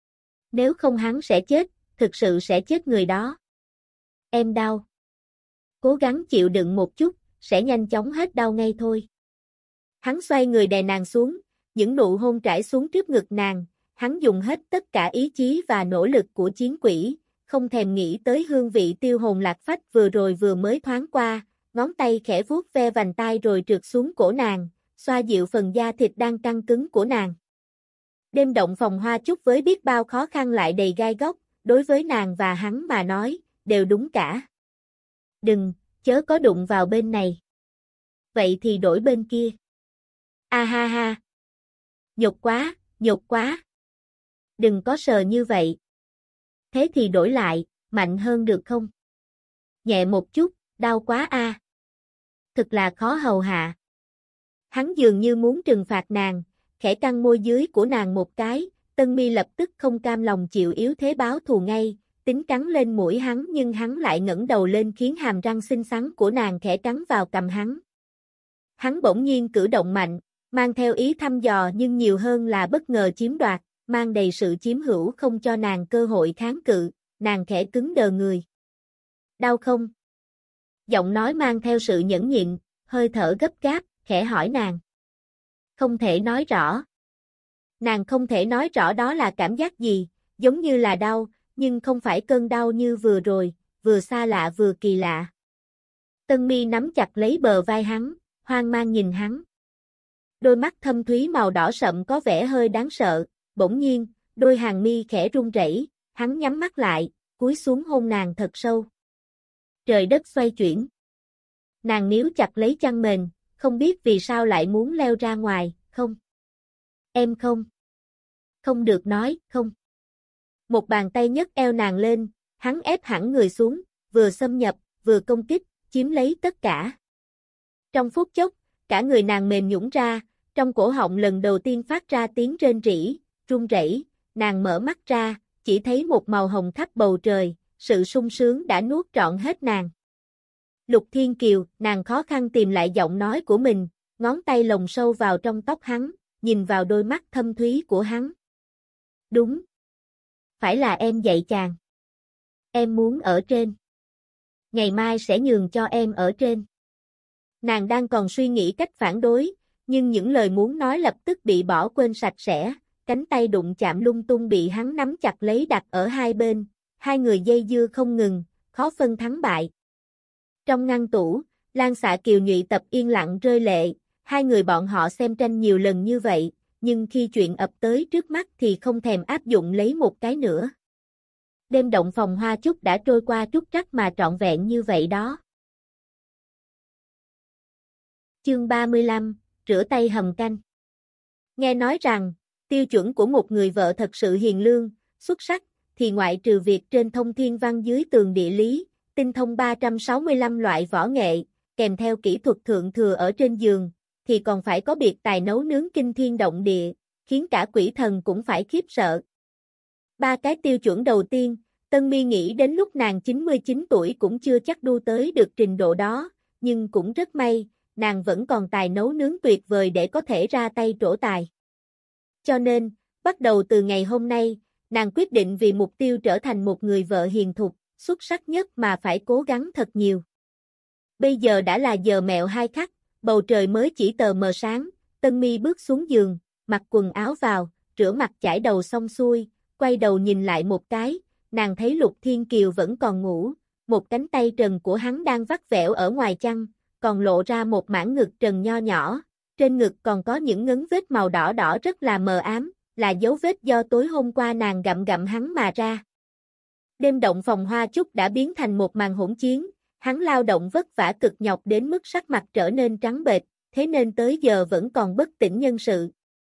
Nếu không hắn sẽ chết, thực sự sẽ chết người đó. Em đau. Cố gắng chịu đựng một chút, sẽ nhanh chóng hết đau ngay thôi. Hắn xoay người đè nàng xuống, những nụ hôn trải xuống trước ngực nàng, hắn dùng hết tất cả ý chí và nỗ lực của chiến quỷ, không thèm nghĩ tới hương vị tiêu hồn lạc phách vừa rồi vừa mới thoáng qua, ngón tay khẽ vuốt ve vành tai rồi trượt xuống cổ nàng, xoa dịu phần da thịt đang căng cứng của nàng. Đêm động phòng hoa chúc với biết bao khó khăn lại đầy gai góc, đối với nàng và hắn mà nói, đều đúng cả. Đừng, chớ có đụng vào bên này. Vậy thì đổi bên kia. A ha ha. Nhục quá, nhục quá. Đừng có sờ như vậy. Thế thì đổi lại, mạnh hơn được không? Nhẹ một chút, đau quá a. À. Thực là khó hầu hạ. Hắn dường như muốn trừng phạt nàng, khẽ căng môi dưới của nàng một cái, Tân Mi lập tức không cam lòng chịu yếu thế báo thù ngay, tính cắn lên mũi hắn nhưng hắn lại ngẩng đầu lên khiến hàm răng xinh xắn của nàng khẽ cắn vào cằm hắn. Hắn bỗng nhiên cử động mạnh, mang theo ý thăm dò nhưng nhiều hơn là bất ngờ chiếm đoạt, mang đầy sự chiếm hữu không cho nàng cơ hội kháng cự, nàng khẽ cứng đờ người. Đau không? Giọng nói mang theo sự nhẫn nhịn, hơi thở gấp gáp, khẽ hỏi nàng. Không thể nói rõ. Nàng không thể nói rõ đó là cảm giác gì, giống như là đau, nhưng không phải cơn đau như vừa rồi, vừa xa lạ vừa kỳ lạ. Tân Mi nắm chặt lấy bờ vai hắn, hoang mang nhìn hắn. Đôi mắt thâm thúy màu đỏ sậm có vẻ hơi đáng sợ, bỗng nhiên, đôi hàng mi khẽ run rẩy, hắn nhắm mắt lại, cúi xuống hôn nàng thật sâu. Trời đất xoay chuyển. Nàng níu chặt lấy chăn mền, không biết vì sao lại muốn leo ra ngoài, không. Em không. Không được nói, không. Một bàn tay nhấc eo nàng lên, hắn ép hẳn người xuống, vừa xâm nhập, vừa công kích, chiếm lấy tất cả. Trong phút chốc, cả người nàng mềm nhũn ra, trong cổ họng lần đầu tiên phát ra tiếng rên rỉ, run rẩy, nàng mở mắt ra, chỉ thấy một màu hồng khắp bầu trời, sự sung sướng đã nuốt trọn hết nàng. Lục Thiên Kiều, nàng khó khăn tìm lại giọng nói của mình, ngón tay lồng sâu vào trong tóc hắn, nhìn vào đôi mắt thâm thúy của hắn. Đúng. Phải là em dạy chàng. Em muốn ở trên. Ngày mai sẽ nhường cho em ở trên. Nàng đang còn suy nghĩ cách phản đối, nhưng những lời muốn nói lập tức bị bỏ quên sạch sẽ, cánh tay đụng chạm lung tung bị hắn nắm chặt lấy đặt ở hai bên, hai người dây dưa không ngừng, khó phân thắng bại. Trong ngăn tủ, Lan Xạ Kiều Nhụy Tập yên lặng rơi lệ, hai người bọn họ xem tranh nhiều lần như vậy, nhưng khi chuyện ập tới trước mắt thì không thèm áp dụng lấy một cái nữa. Đêm động phòng hoa chúc đã trôi qua trúc trắc mà trọn vẹn như vậy đó. Chương ba mươi lăm, rửa tay hầm canh. Nghe nói rằng, tiêu chuẩn của một người vợ thật sự hiền lương, xuất sắc, thì ngoại trừ việc trên thông thiên văn dưới tường địa lý, tinh thông ba trăm sáu mươi lăm loại võ nghệ, kèm theo kỹ thuật thượng thừa ở trên giường, thì còn phải có biệt tài nấu nướng kinh thiên động địa, khiến cả quỷ thần cũng phải khiếp sợ. Ba cái tiêu chuẩn đầu tiên, Tân Mi nghĩ đến lúc nàng chín mươi chín tuổi cũng chưa chắc đu tới được trình độ đó, nhưng cũng rất may, nàng vẫn còn tài nấu nướng tuyệt vời để có thể ra tay trổ tài. Cho nên, bắt đầu từ ngày hôm nay, nàng quyết định vì mục tiêu trở thành một người vợ hiền thục, xuất sắc nhất mà phải cố gắng thật nhiều. Bây giờ đã là giờ mẹo hai khắc, bầu trời mới chỉ tờ mờ sáng, Tân Mi bước xuống giường, mặc quần áo vào, rửa mặt chải đầu xong xuôi, quay đầu nhìn lại một cái, nàng thấy Lục Thiên Kiều vẫn còn ngủ, một cánh tay trần của hắn đang vắt vẻo ở ngoài chăn, còn lộ ra một mảng ngực trần nho nhỏ, trên ngực còn có những ngấn vết màu đỏ đỏ rất là mờ ám, là dấu vết do tối hôm qua nàng gặm gặm hắn mà ra. Đêm động phòng hoa chúc đã biến thành một màn hỗn chiến, hắn lao động vất vả cực nhọc đến mức sắc mặt trở nên trắng bệch, thế nên tới giờ vẫn còn bất tỉnh nhân sự.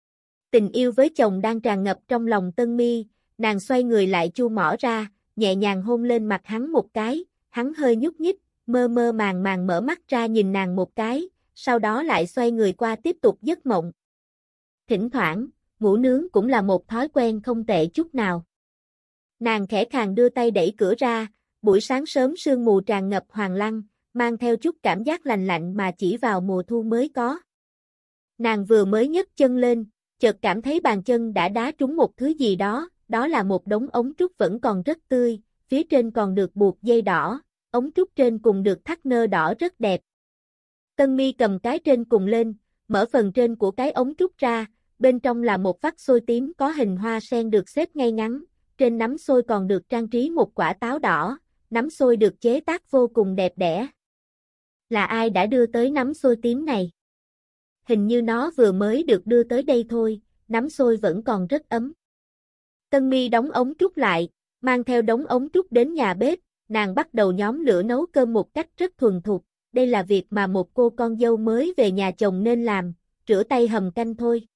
Tình yêu với chồng đang tràn ngập trong lòng Tân Mi, nàng xoay người lại chu mỏ ra, nhẹ nhàng hôn lên mặt hắn một cái, hắn hơi nhúc nhích, mơ mơ màng màng mở mắt ra nhìn nàng một cái, sau đó lại xoay người qua tiếp tục giấc mộng. Thỉnh thoảng, ngủ nướng cũng là một thói quen không tệ chút nào. Nàng khẽ khàng đưa tay đẩy cửa ra, buổi sáng sớm sương mù tràn ngập Hoàng Lăng, mang theo chút cảm giác lạnh lạnh mà chỉ vào mùa thu mới có. Nàng vừa mới nhấc chân lên, chợt cảm thấy bàn chân đã đá trúng một thứ gì đó, đó là một đống ống trúc vẫn còn rất tươi, phía trên còn được buộc dây đỏ, ống trúc trên cùng được thắt nơ đỏ rất đẹp. Tân Mi cầm cái trên cùng lên, mở phần trên của cái ống trúc ra, bên trong là một vắt xôi tím có hình hoa sen được xếp ngay ngắn, trên nắm xôi còn được trang trí một quả táo đỏ, nắm xôi được chế tác vô cùng đẹp đẽ. Là ai đã đưa tới nắm xôi tím này? Hình như nó vừa mới được đưa tới đây thôi, nắm xôi vẫn còn rất ấm. Tân Mi đóng ống trúc lại, mang theo đống ống trúc đến nhà bếp, nàng bắt đầu nhóm lửa nấu cơm một cách rất thuần thục, đây là việc mà một cô con dâu mới về nhà chồng nên làm, rửa tay hầm canh thôi.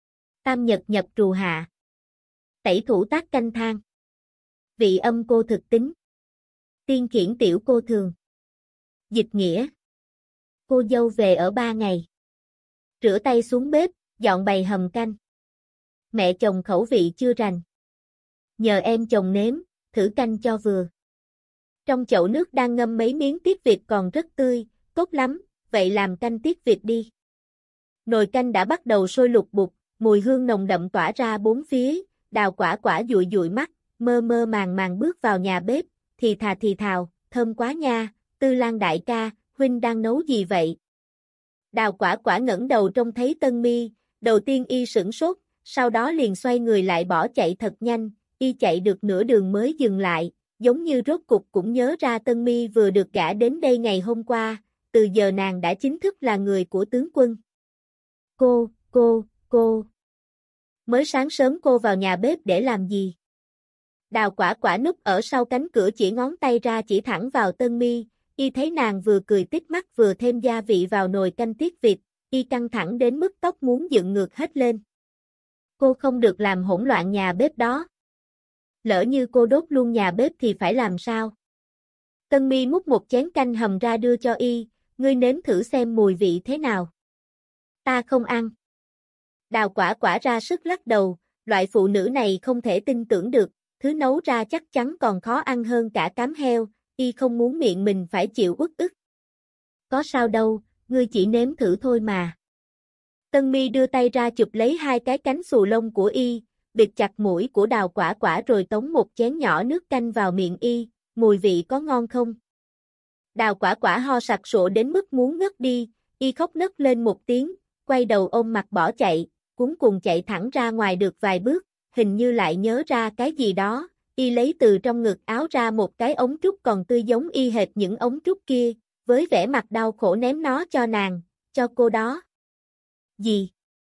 Tam nhật nhập trù hạ. Tẩy thủ tác canh thang. Vị âm cô thực tính. Tiên khiển tiểu cô thường. Dịch nghĩa. Cô dâu về ở ba ngày. Rửa tay xuống bếp, dọn bày hầm canh. Mẹ chồng khẩu vị chưa rành. Nhờ em chồng nếm, thử canh cho vừa. Trong chậu nước đang ngâm mấy miếng tiết Việt còn rất tươi, tốt lắm, vậy làm canh tiết Việt đi. Nồi canh đã bắt đầu sôi lục bục, mùi hương nồng đậm tỏa ra bốn phía, Đào Quả Quả dụi dụi mắt, mơ mơ màng màng bước vào nhà bếp, thì thà thì thào, thơm quá nha, Tư Lan đại ca, huynh đang nấu gì vậy? Đào Quả Quả ngẩng đầu trông thấy Tân Mi, đầu tiên y sửng sốt, sau đó liền xoay người lại bỏ chạy thật nhanh, y chạy được nửa đường mới dừng lại, giống như rốt cục cũng nhớ ra Tân Mi vừa được gả đến đây ngày hôm qua, từ giờ nàng đã chính thức là người của tướng quân. Cô, cô, cô. Mới sáng sớm cô vào nhà bếp để làm gì? Đào Quả Quả núp ở sau cánh cửa chỉ ngón tay ra chỉ thẳng vào Tân Mi, y thấy nàng vừa cười tít mắt vừa thêm gia vị vào nồi canh tiết vịt, y căng thẳng đến mức tóc muốn dựng ngược hết lên. Cô không được làm hỗn loạn nhà bếp đó. Lỡ như cô đốt luôn nhà bếp thì phải làm sao? Tân Mi múc một chén canh hầm ra đưa cho y, ngươi nếm thử xem mùi vị thế nào. Ta không ăn. Đào Quả Quả ra sức lắc đầu, loại phụ nữ này không thể tin tưởng được, thứ nấu ra chắc chắn còn khó ăn hơn cả cám heo, y không muốn miệng mình phải chịu uất ức. Có sao đâu, ngươi chỉ nếm thử thôi mà. Tân Mi đưa tay ra chụp lấy hai cái cánh xù lông của y, bịt chặt mũi của Đào Quả Quả rồi tống một chén nhỏ nước canh vào miệng y, mùi vị có ngon không? Đào Quả Quả ho sặc sụa đến mức muốn ngất đi, y khóc nấc lên một tiếng, quay đầu ôm mặt bỏ chạy, cuống cuồng chạy thẳng ra ngoài được vài bước, hình như lại nhớ ra cái gì đó, y lấy từ trong ngực áo ra một cái ống trúc còn tươi giống y hệt những ống trúc kia, với vẻ mặt đau khổ ném nó cho nàng, cho cô đó. Gì?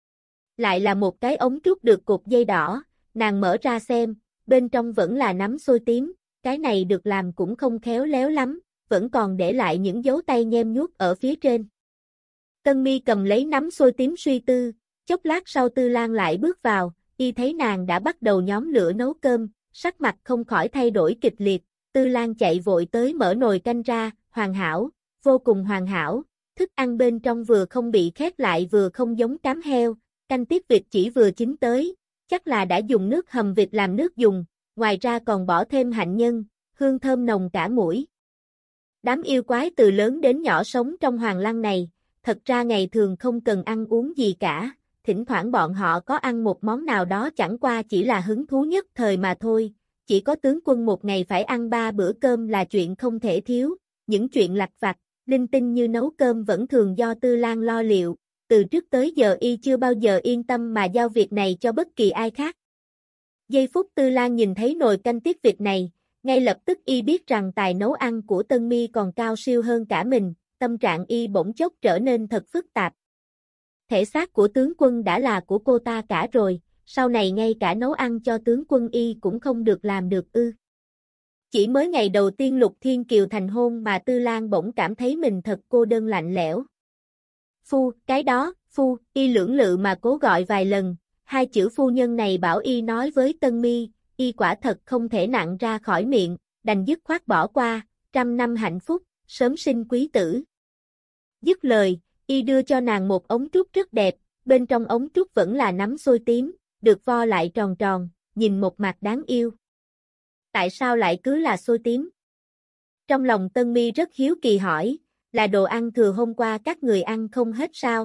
Lại là một cái ống trúc được cột dây đỏ, nàng mở ra xem, bên trong vẫn là nắm xôi tím, cái này được làm cũng không khéo léo lắm, vẫn còn để lại những dấu tay nhem nhuốc ở phía trên. Tân Mi cầm lấy nắm xôi tím suy tư, chốc lát sau Tư Lan lại bước vào, y thấy nàng đã bắt đầu nhóm lửa nấu cơm, sắc mặt không khỏi thay đổi kịch liệt, Tư Lan chạy vội tới mở nồi canh ra, hoàn hảo, vô cùng hoàn hảo, thức ăn bên trong vừa không bị khét lại vừa không giống cám heo, canh tiết vịt chỉ vừa chín tới, chắc là đã dùng nước hầm vịt làm nước dùng, ngoài ra còn bỏ thêm hạnh nhân, hương thơm nồng cả mũi. Đám yêu quái từ lớn đến nhỏ sống trong hoàng lăng này, thật ra ngày thường không cần ăn uống gì cả, thỉnh thoảng bọn họ có ăn một món nào đó chẳng qua chỉ là hứng thú nhất thời mà thôi, chỉ có tướng quân một ngày phải ăn ba bữa cơm là chuyện không thể thiếu, những chuyện lặt vặt, linh tinh như nấu cơm vẫn thường do Tư Lan lo liệu, từ trước tới giờ y chưa bao giờ yên tâm mà giao việc này cho bất kỳ ai khác. Giây phút Tư Lan nhìn thấy nồi canh tiết vịt này, ngay lập tức y biết rằng tài nấu ăn của Tân Mi còn cao siêu hơn cả mình, tâm trạng y bỗng chốc trở nên thật phức tạp. Thể xác của tướng quân đã là của cô ta cả rồi, sau này ngay cả nấu ăn cho tướng quân y cũng không được làm được ư. Chỉ mới ngày đầu tiên Lục Thiên Kiều thành hôn mà Tư Lan bỗng cảm thấy mình thật cô đơn lạnh lẽo. Phu, cái đó, phu, y lưỡng lự mà cố gọi vài lần, hai chữ phu nhân này bảo y nói với Tân Mi, y quả thật không thể nặng ra khỏi miệng, đành dứt khoát bỏ qua, trăm năm hạnh phúc, sớm sinh quý tử. Dứt lời, y đưa cho nàng một ống trúc rất đẹp, bên trong ống trúc vẫn là nắm xôi tím, được vo lại tròn tròn, nhìn một mặt đáng yêu. Tại sao lại cứ là xôi tím? Trong lòng Tân Mi rất hiếu kỳ hỏi, là đồ ăn thừa hôm qua các người ăn không hết sao?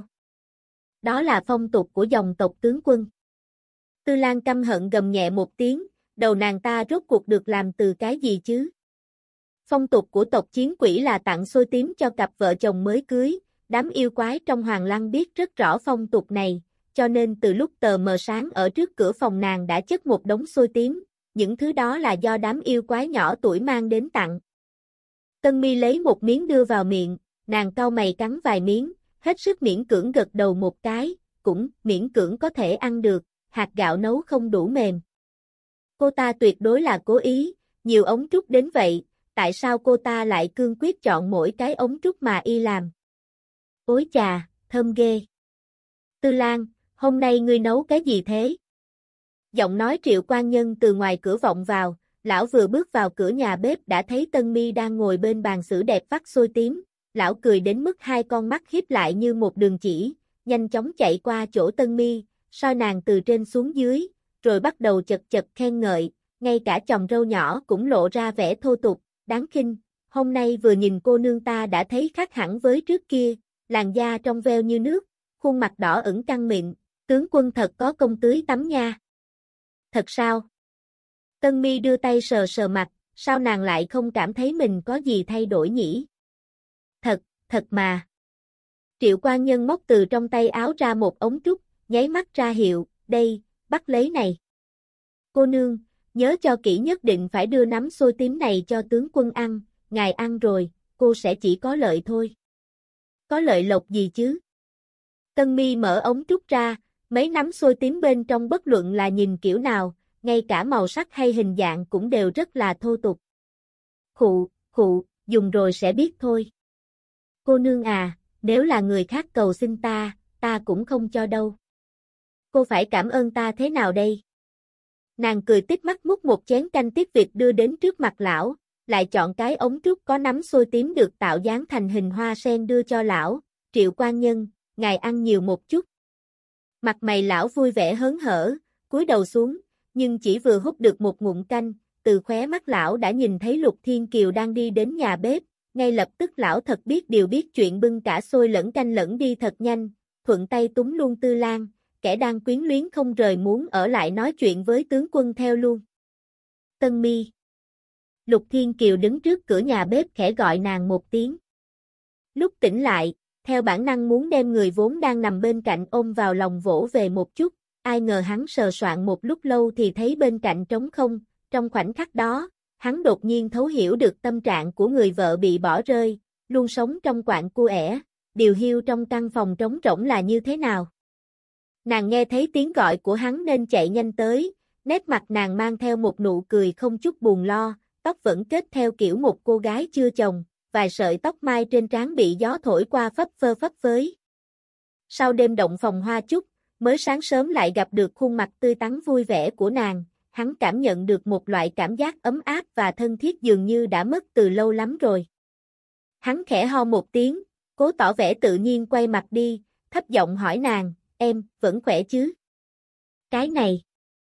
Đó là phong tục của dòng tộc tướng quân. Tư Lan căm hận gầm nhẹ một tiếng, đầu nàng ta rốt cuộc được làm từ cái gì chứ? Phong tục của tộc Chiến Quỷ là tặng xôi tím cho cặp vợ chồng mới cưới, đám yêu quái trong Hoàng Lăng biết rất rõ phong tục này, cho nên từ lúc tờ mờ sáng ở trước cửa phòng nàng đã chất một đống xôi tím, những thứ đó là do đám yêu quái nhỏ tuổi mang đến tặng. Tân Mi lấy một miếng đưa vào miệng, nàng cau mày cắn vài miếng, hết sức miễn cưỡng gật đầu một cái, cũng miễn cưỡng có thể ăn được, hạt gạo nấu không đủ mềm. Cô ta tuyệt đối là cố ý, nhiều ống trúc đến vậy, tại sao cô ta lại cương quyết chọn mỗi cái ống trúc mà y làm? Ôi chà, thơm ghê. Tư Lan, hôm nay ngươi nấu cái gì thế? Giọng nói Triệu Quan Nhân từ ngoài cửa vọng vào, lão vừa bước vào cửa nhà bếp đã thấy Tân Mi đang ngồi bên bàn sứ đẹp vắt xôi tím, lão cười đến mức hai con mắt híp lại như một đường chỉ, nhanh chóng chạy qua chỗ Tân Mi, soi nàng từ trên xuống dưới, rồi bắt đầu chật chật khen ngợi, ngay cả chòm râu nhỏ cũng lộ ra vẻ thô tục, đáng khinh, hôm nay vừa nhìn cô nương ta đã thấy khác hẳn với trước kia, làn da trong veo như nước, khuôn mặt đỏ ửng căng mịn, tướng quân thật có công tưới tắm nha. Thật sao? Tân Mi đưa tay sờ sờ mặt, sao nàng lại không cảm thấy mình có gì thay đổi nhỉ? Thật, thật mà. Triệu Quan Nhân móc từ trong tay áo ra một ống trúc, nháy mắt ra hiệu, đây, bắt lấy này. Cô nương, nhớ cho kỹ, nhất định phải đưa nắm xôi tím này cho tướng quân ăn, ngài ăn rồi, cô sẽ chỉ có lợi thôi. Có lợi lộc gì chứ? Tân Mi mở ống trúc ra, mấy nắm xôi tím bên trong bất luận là nhìn kiểu nào, ngay cả màu sắc hay hình dạng cũng đều rất là thô tục. Khụ, khụ, dùng rồi sẽ biết thôi. Cô nương à, nếu là người khác cầu xin ta, ta cũng không cho đâu. Cô phải cảm ơn ta thế nào đây? Nàng cười tít mắt múc một chén canh tiết vịt đưa đến trước mặt lão, lại chọn cái ống trúc có nắm xôi tím được tạo dáng thành hình hoa sen đưa cho lão. Triệu quan nhân, ngài ăn nhiều một chút. Mặt mày lão vui vẻ hớn hở, cúi đầu xuống, nhưng chỉ vừa hút được một ngụm canh, từ khóe mắt lão đã nhìn thấy Lục Thiên Kiều đang đi đến nhà bếp, ngay lập tức lão thật biết điều biết chuyện bưng cả xôi lẫn canh lẫn đi thật nhanh, thuận tay túm luôn Tư Lan, kẻ đang quyến luyến không rời muốn ở lại nói chuyện với tướng quân theo luôn. Tân Mi. Lục Thiên Kiều đứng trước cửa nhà bếp khẽ gọi nàng một tiếng. Lúc tỉnh lại, theo bản năng muốn đem người vốn đang nằm bên cạnh ôm vào lòng vỗ về một chút, ai ngờ hắn sờ soạn một lúc lâu thì thấy bên cạnh trống không, trong khoảnh khắc đó, hắn đột nhiên thấu hiểu được tâm trạng của người vợ bị bỏ rơi, luôn sống trong quạng cu ẻ, điều hiu trong căn phòng trống rỗng là như thế nào. Nàng nghe thấy tiếng gọi của hắn nên chạy nhanh tới, nét mặt nàng mang theo một nụ cười không chút buồn lo, tóc vẫn kết theo kiểu một cô gái chưa chồng, vài sợi tóc mai trên trán bị gió thổi qua phấp phơ phấp phới. Sau đêm động phòng hoa chúc, mới sáng sớm lại gặp được khuôn mặt tươi tắn vui vẻ của nàng, hắn cảm nhận được một loại cảm giác ấm áp và thân thiết dường như đã mất từ lâu lắm rồi. Hắn khẽ ho một tiếng, cố tỏ vẻ tự nhiên quay mặt đi, thấp giọng hỏi nàng, em, vẫn khỏe chứ? Cái này.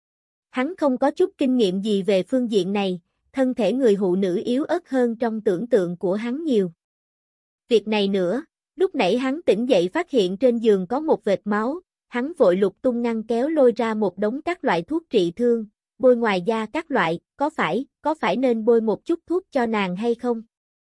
Hắn không có chút kinh nghiệm gì về phương diện này, thân thể người phụ nữ yếu ớt hơn trong tưởng tượng của hắn nhiều. Việc này nữa, lúc nãy hắn tỉnh dậy phát hiện trên giường có một vệt máu, hắn vội lục tung ngăn kéo lôi ra một đống các loại thuốc trị thương, bôi ngoài da các loại, có phải, có phải nên bôi một chút thuốc cho nàng hay không?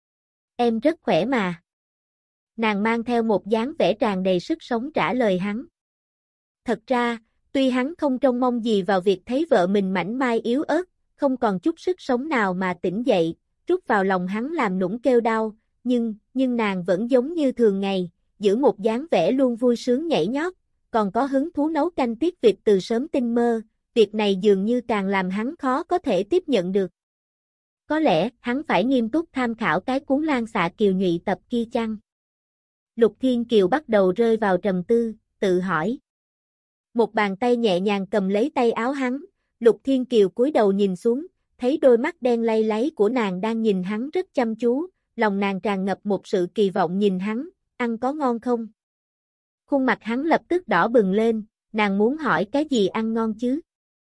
Em rất khỏe mà. Nàng mang theo một dáng vẻ tràn đầy sức sống trả lời hắn. Thật ra, tuy hắn không trông mong gì vào việc thấy vợ mình mảnh mai yếu ớt, không còn chút sức sống nào mà tỉnh dậy, rút vào lòng hắn làm nũng kêu đau, nhưng, nhưng nàng vẫn giống như thường ngày, giữ một dáng vẻ luôn vui sướng nhảy nhót, còn có hứng thú nấu canh tiết vịt từ sớm tinh mơ, việc này dường như càng làm hắn khó có thể tiếp nhận được. Có lẽ, hắn phải nghiêm túc tham khảo cái cuốn Lan Xạ Kiều Nhụy tập kia chăng? Lục Thiên Kiều bắt đầu rơi vào trầm tư, tự hỏi. Một bàn tay nhẹ nhàng cầm lấy tay áo hắn, Lục Thiên Kiều cúi đầu nhìn xuống, thấy đôi mắt đen lay láy của nàng đang nhìn hắn rất chăm chú, lòng nàng tràn ngập một sự kỳ vọng nhìn hắn, ăn có ngon không? Khuôn mặt hắn lập tức đỏ bừng lên, nàng muốn hỏi cái gì ăn ngon chứ?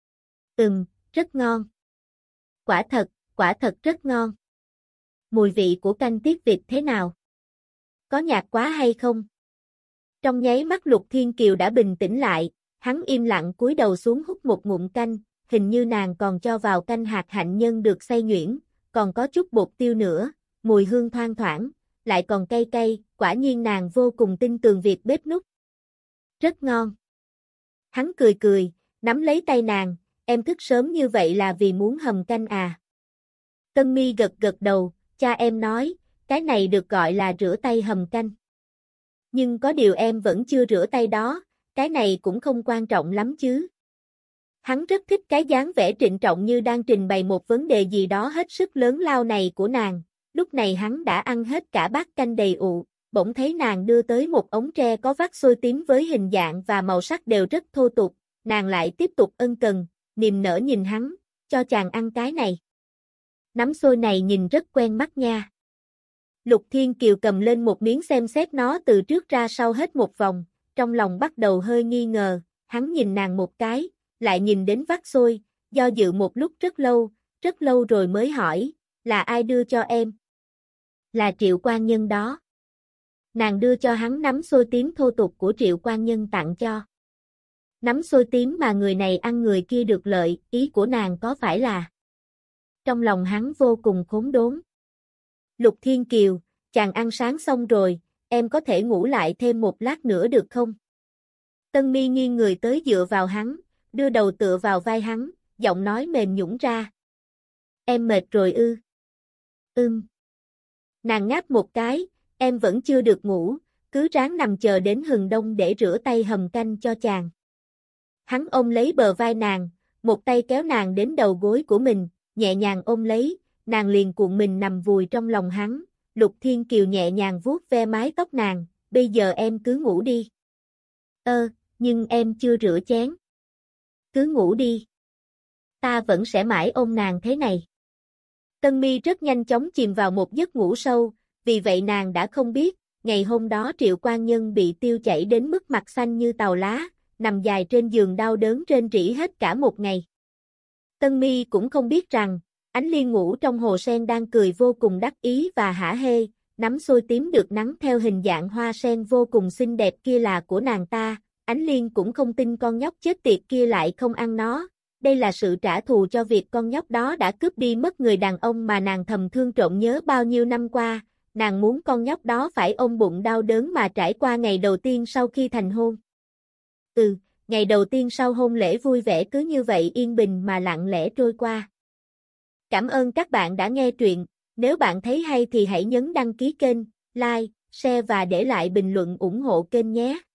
Ừm, rất ngon. Quả thật, quả thật rất ngon. Mùi vị của canh tiết vịt thế nào? Có nhạt quá hay không? Trong nháy mắt Lục Thiên Kiều đã bình tĩnh lại, hắn im lặng cúi đầu xuống hút một ngụm canh, hình như nàng còn cho vào canh hạt hạnh nhân được xay nhuyễn, còn có chút bột tiêu nữa, mùi hương thoang thoảng, lại còn cay cay, quả nhiên nàng vô cùng tin tưởng việc bếp núc. Rất ngon. Hắn cười cười, nắm lấy tay nàng, em thức sớm như vậy là vì muốn hầm canh à? Tân Mi gật gật đầu, cha em nói, cái này được gọi là rửa tay hầm canh. Nhưng có điều em vẫn chưa rửa tay đó, cái này cũng không quan trọng lắm chứ. Hắn rất thích cái dáng vẻ trịnh trọng như đang trình bày một vấn đề gì đó hết sức lớn lao này của nàng. Lúc này hắn đã ăn hết cả bát canh đầy ụ, bỗng thấy nàng đưa tới một ống tre có vắt xôi tím với hình dạng và màu sắc đều rất thô tục, nàng lại tiếp tục ân cần, niềm nở nhìn hắn, cho chàng ăn cái này. Nắm xôi này nhìn rất quen mắt nha. Lục Thiên Kiều cầm lên một miếng xem xét nó từ trước ra sau hết một vòng, trong lòng bắt đầu hơi nghi ngờ, hắn nhìn nàng một cái, lại nhìn đến vắt xôi, do dự một lúc rất lâu, rất lâu rồi mới hỏi, là ai đưa cho em? Là Triệu quan nhân đó. Nàng đưa cho hắn nắm xôi tím thô tục của Triệu quan nhân tặng cho. Nắm xôi tím mà người này ăn người kia được lợi, ý của nàng có phải là? Trong lòng hắn vô cùng khốn đốn. Lục Thiên Kiều, chàng ăn sáng xong rồi, em có thể ngủ lại thêm một lát nữa được không? Tân Mi nghiêng người tới dựa vào hắn, đưa đầu tựa vào vai hắn, giọng nói mềm nhũn ra, Em mệt rồi ư? Ưm. Nàng ngáp một cái, em vẫn chưa được ngủ, cứ ráng nằm chờ đến hừng đông để rửa tay hầm canh cho chàng. Hắn ôm lấy bờ vai nàng, một tay kéo nàng đến đầu gối của mình, nhẹ nhàng ôm lấy, nàng liền cuộn mình nằm vùi trong lòng hắn. Lục Thiên Kiều nhẹ nhàng vuốt ve mái tóc nàng, bây giờ em cứ ngủ đi. Ơ, nhưng em chưa rửa chén. Cứ ngủ đi. Ta vẫn sẽ mãi ôm nàng thế này. Tân Mi rất nhanh chóng chìm vào một giấc ngủ sâu, vì vậy nàng đã không biết, ngày hôm đó Triệu Quan Nhân bị tiêu chảy đến mức mặt xanh như tàu lá, nằm dài trên giường đau đớn rên rỉ hết cả một ngày. Tân Mi cũng không biết rằng, Ánh Liên ngủ trong hồ sen đang cười vô cùng đắc ý và hả hê, nắm xôi tím được nắng theo hình dạng hoa sen vô cùng xinh đẹp kia là của nàng ta. Ánh Liên cũng không tin con nhóc chết tiệt kia lại không ăn nó. Đây là sự trả thù cho việc con nhóc đó đã cướp đi mất người đàn ông mà nàng thầm thương trộm nhớ bao nhiêu năm qua. Nàng muốn con nhóc đó phải ôm bụng đau đớn mà trải qua ngày đầu tiên sau khi thành hôn. Ừ, ngày đầu tiên sau hôn lễ vui vẻ cứ như vậy yên bình mà lặng lẽ trôi qua. Cảm ơn các bạn đã nghe truyện. Nếu bạn thấy hay thì hãy nhấn đăng ký kênh, like, share và để lại bình luận ủng hộ kênh nhé.